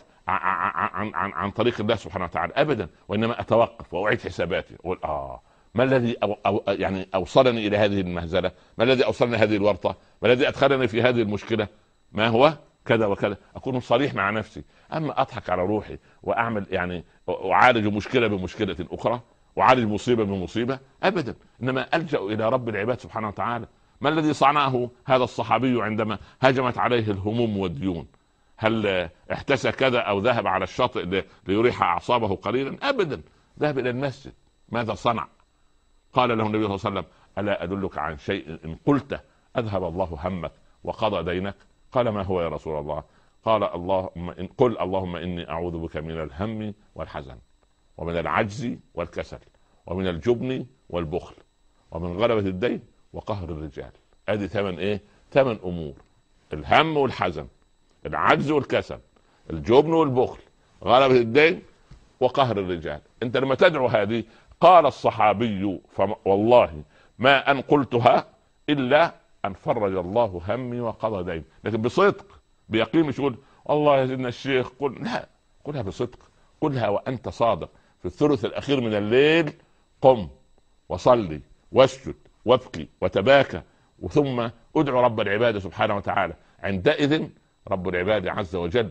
A: عن طريق الله سبحانه وتعالى. أبدا، وإنما أتوقف وأعيد حساباتي، أقول ما الذي يعني أوصلني إلى هذه المهزلة؟ ما الذي أوصلني هذه الورطة؟ ما الذي أدخلني في هذه المشكلة؟ ما هو كذا وكذا. أكون صريح مع نفسي. أما أضحك على روحي وأعمل يعني أعالج مشكلة بمشكلة أخرى، وأعالج مصيبة بمصيبة، أبدا. إنما ألجأ إلى رب العباد سبحانه وتعالى. ما الذي صنعه هذا الصحابي عندما هجمت عليه الهموم والديون؟ هل احتسى كذا أو ذهب على الشاطئ ليريح أعصابه قليلا؟ أبدا، ذهب إلى المسجد. ماذا صنع؟ قال له النبي صلى الله عليه وسلم ألا أدلك عن شيء إن قلته أذهب الله همك وقضى دينك؟ قال ما هو يا رسول الله؟ قال قل اللهم إني أعوذ بك من الهم والحزن، ومن العجز والكسل، ومن الجبن والبخل، ومن غلبة الدين وقهر الرجال. ادي ثمان امور: الهم والحزن، العجز والكسل، الجبن والبخل، غلبة الدين، وقهر الرجال. انت لما تدعو هذه، قال الصحابي والله ما ان قلتها الا ان فرج الله همي وقضى دين. لكن بصدق بيقين، مش يقول والله يا سيدنا الشيخ قل، لا، قلها بصدق، قلها وانت صادق. في الثلث الاخير من الليل قم وصلي واسجد وابكي وتباكى، ثم ادعو رب العباد سبحانه وتعالى. عندئذ رب العباد عز وجل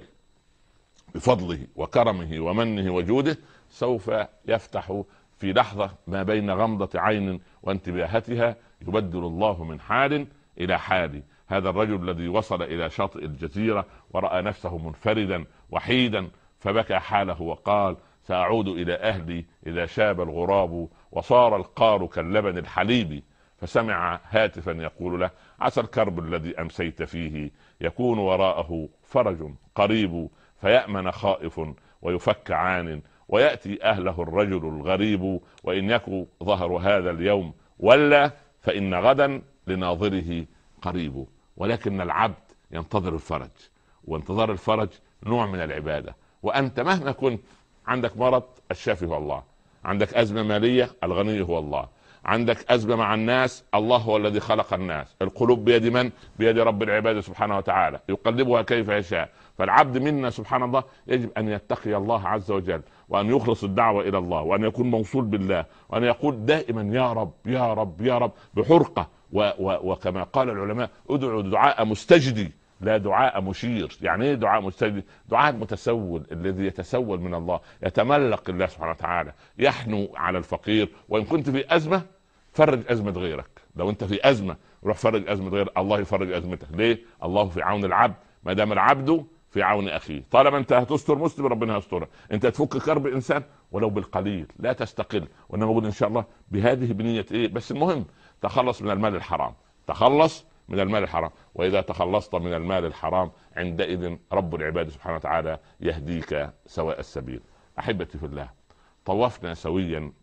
A: بفضله وكرمه ومنه وجوده سوف يفتح في لحظة ما بين غمضة عين وانتباهتها، يبدل الله من حال إلى حال. هذا الرجل الذي وصل إلى شاطئ الجزيرة ورأى نفسه منفردا وحيدا، فبكى حاله وقال سأعود إلى أهلي إذا شاب الغراب وصار القار كاللبن الحليب. فسمع هاتفا يقول له عسى الكرب الذي أمسيت فيه يكون وراءه فرج قريب، فيأمن خائف ويفك عان، ويأتي أهله الرجل الغريب، وإن يكن ظهر هذا اليوم ولا فإن غدا لناظره قريب. ولكن العبد ينتظر الفرج، وانتظار الفرج نوع من العبادة. وأنت مهما كنت عندك مرض، الشافي هو الله. عندك أزمة مالية، الغني هو الله. عندك أزمة مع الناس، الله هو الذي خلق الناس. القلوب بيد من؟ بيد رب العباد سبحانه وتعالى، يقلبها كيف يشاء. فالعبد منا سبحان الله يجب أن يتقي الله عز وجل، وأن يخلص الدعوة إلى الله، وأن يكون موصول بالله، وأن يقول دائما يا رب يا رب يا رب بحرقة. وكما قال العلماء ادعوا دعاء مستجدي، لا دعاء مشير. يعني ايه دعاء مستجيب؟ دعاء متسول، الذي يتسول من الله، يتملق الله سبحانه وتعالى، يحنو على الفقير. وان كنت في ازمه فرج ازمه غيرك. لو انت في ازمه روح فرج ازمه غيرك، الله يفرج ازمتك. ليه؟ الله في عون العبد ما دام العبد في عون اخيه. طالما انت هتستر مسلم ربنا هيسترك، انت تفك كرب انسان ولو بالقليل، لا تستقل. وانا بقول ان شاء الله بهذه بنيه ايه، بس المهم تخلص من المال الحرام، تخلص من المال الحرام. واذا تخلصت من المال الحرام عندئذ رب العباد سبحانه وتعالى يهديك سواء السبيل. احبتي في الله، طوفنا سويا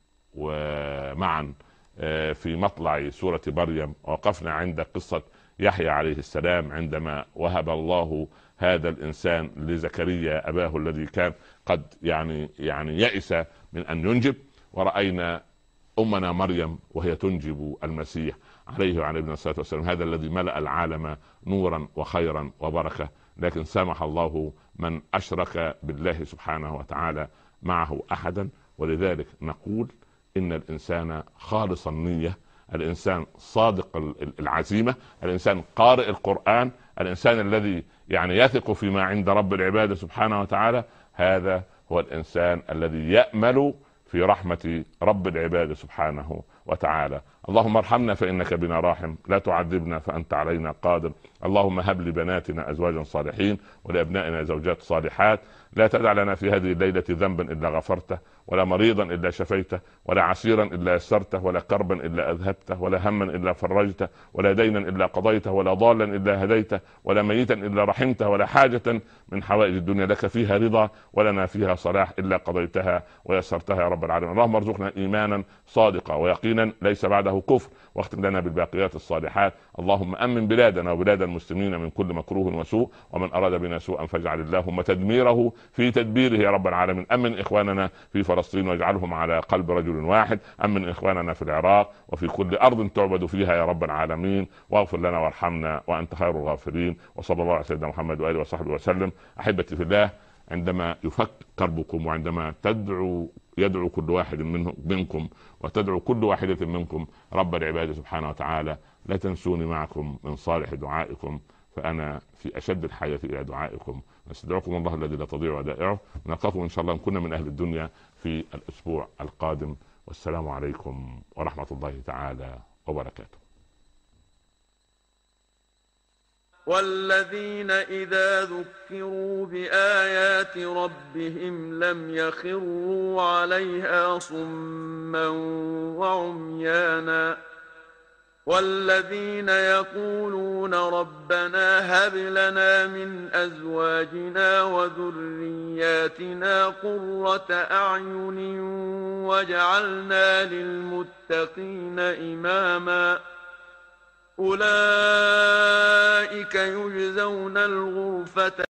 A: ومعا في مطلع سورة مريم، ووقفنا عند قصة يحيى عليه السلام عندما وهب الله هذا الإنسان لزكريا أباه الذي كان قد يعني يئس من أن ينجب، ورأينا أمنا مريم وهي تنجب المسيح عليه وعلى ابن الصلاة والسلام، هذا الذي ملأ العالم نورا وخيرا وبركة. لكن سامح الله من أشرك بالله سبحانه وتعالى معه أحدا. ولذلك نقول إن الإنسان خالص النية، الإنسان صادق العزيمة، الإنسان قارئ القرآن، الإنسان الذي يثق فيما عند رب العباد سبحانه وتعالى، هذا هو الإنسان الذي يأمل في رحمة رب العباد سبحانه وتعالى. اللهم ارحمنا فإنك بنا راحم، لا تعذبنا فأنت علينا قادر. اللهم هب لبناتنا أزواجا صالحين ولأبنائنا زوجات صالحات. لا تدع لنا في هذه الليلة ذنبا إلا غفرته، ولا مريضا إلا شفيته، ولا عسيرا إلا يسرته، ولا كربا إلا أذهبته، ولا هما إلا فرجته، ولا دينا إلا قضيته، ولا ضالا إلا هديته، ولا ميتا إلا رحمته، ولا حاجة من حوائج الدنيا لك فيها رضا ولنا فيها صلاح إلا قضيتها ويسرتها يا رب العالمين. اللهم ارزقنا إيمانا صادقا ويقينا ليس بعده كفر، واختم لنا بالباقيات الصالحات. اللهم أمن بلادنا وبلاد المسلمين من كل مكروه وسوء، ومن أراد بنا سوءا فاجعل اللهم تدميره في تدبيره يا رب العالمين. أمن إخواننا في فلسطين واجعلهم على قلب رجل واحد، أمن إخواننا في العراق وفي كل أرض تعبد فيها يا رب العالمين، واغفر لنا وارحمنا وأنت خير الغافرين. وصلى الله على سيدنا محمد وآله وصحبه وسلم. أحبتي في الله، عندما يفك كربكم وعندما يدعو كل واحد منكم وتدعو كل واحدة منكم رب العباد سبحانه وتعالى، لا تنسوني معكم من صالح دعائكم، فأنا في أشد الحاجة إلى دعائكم. نستدعوكم الله الذي لا تضيع ودائعه، ونلقاكم إن شاء الله إن كنا من أهل الدنيا في الأسبوع القادم. والسلام عليكم ورحمة الله تعالى وبركاته.
B: والذين إذا ذكروا بآيات ربهم لم يخروا عليها صما وعميانا. والذين يقولون ربنا هب لنا من أزواجنا وذرياتنا قرة أعين واجعلنا للمتقين إماما. أولئك يجزون الغرفة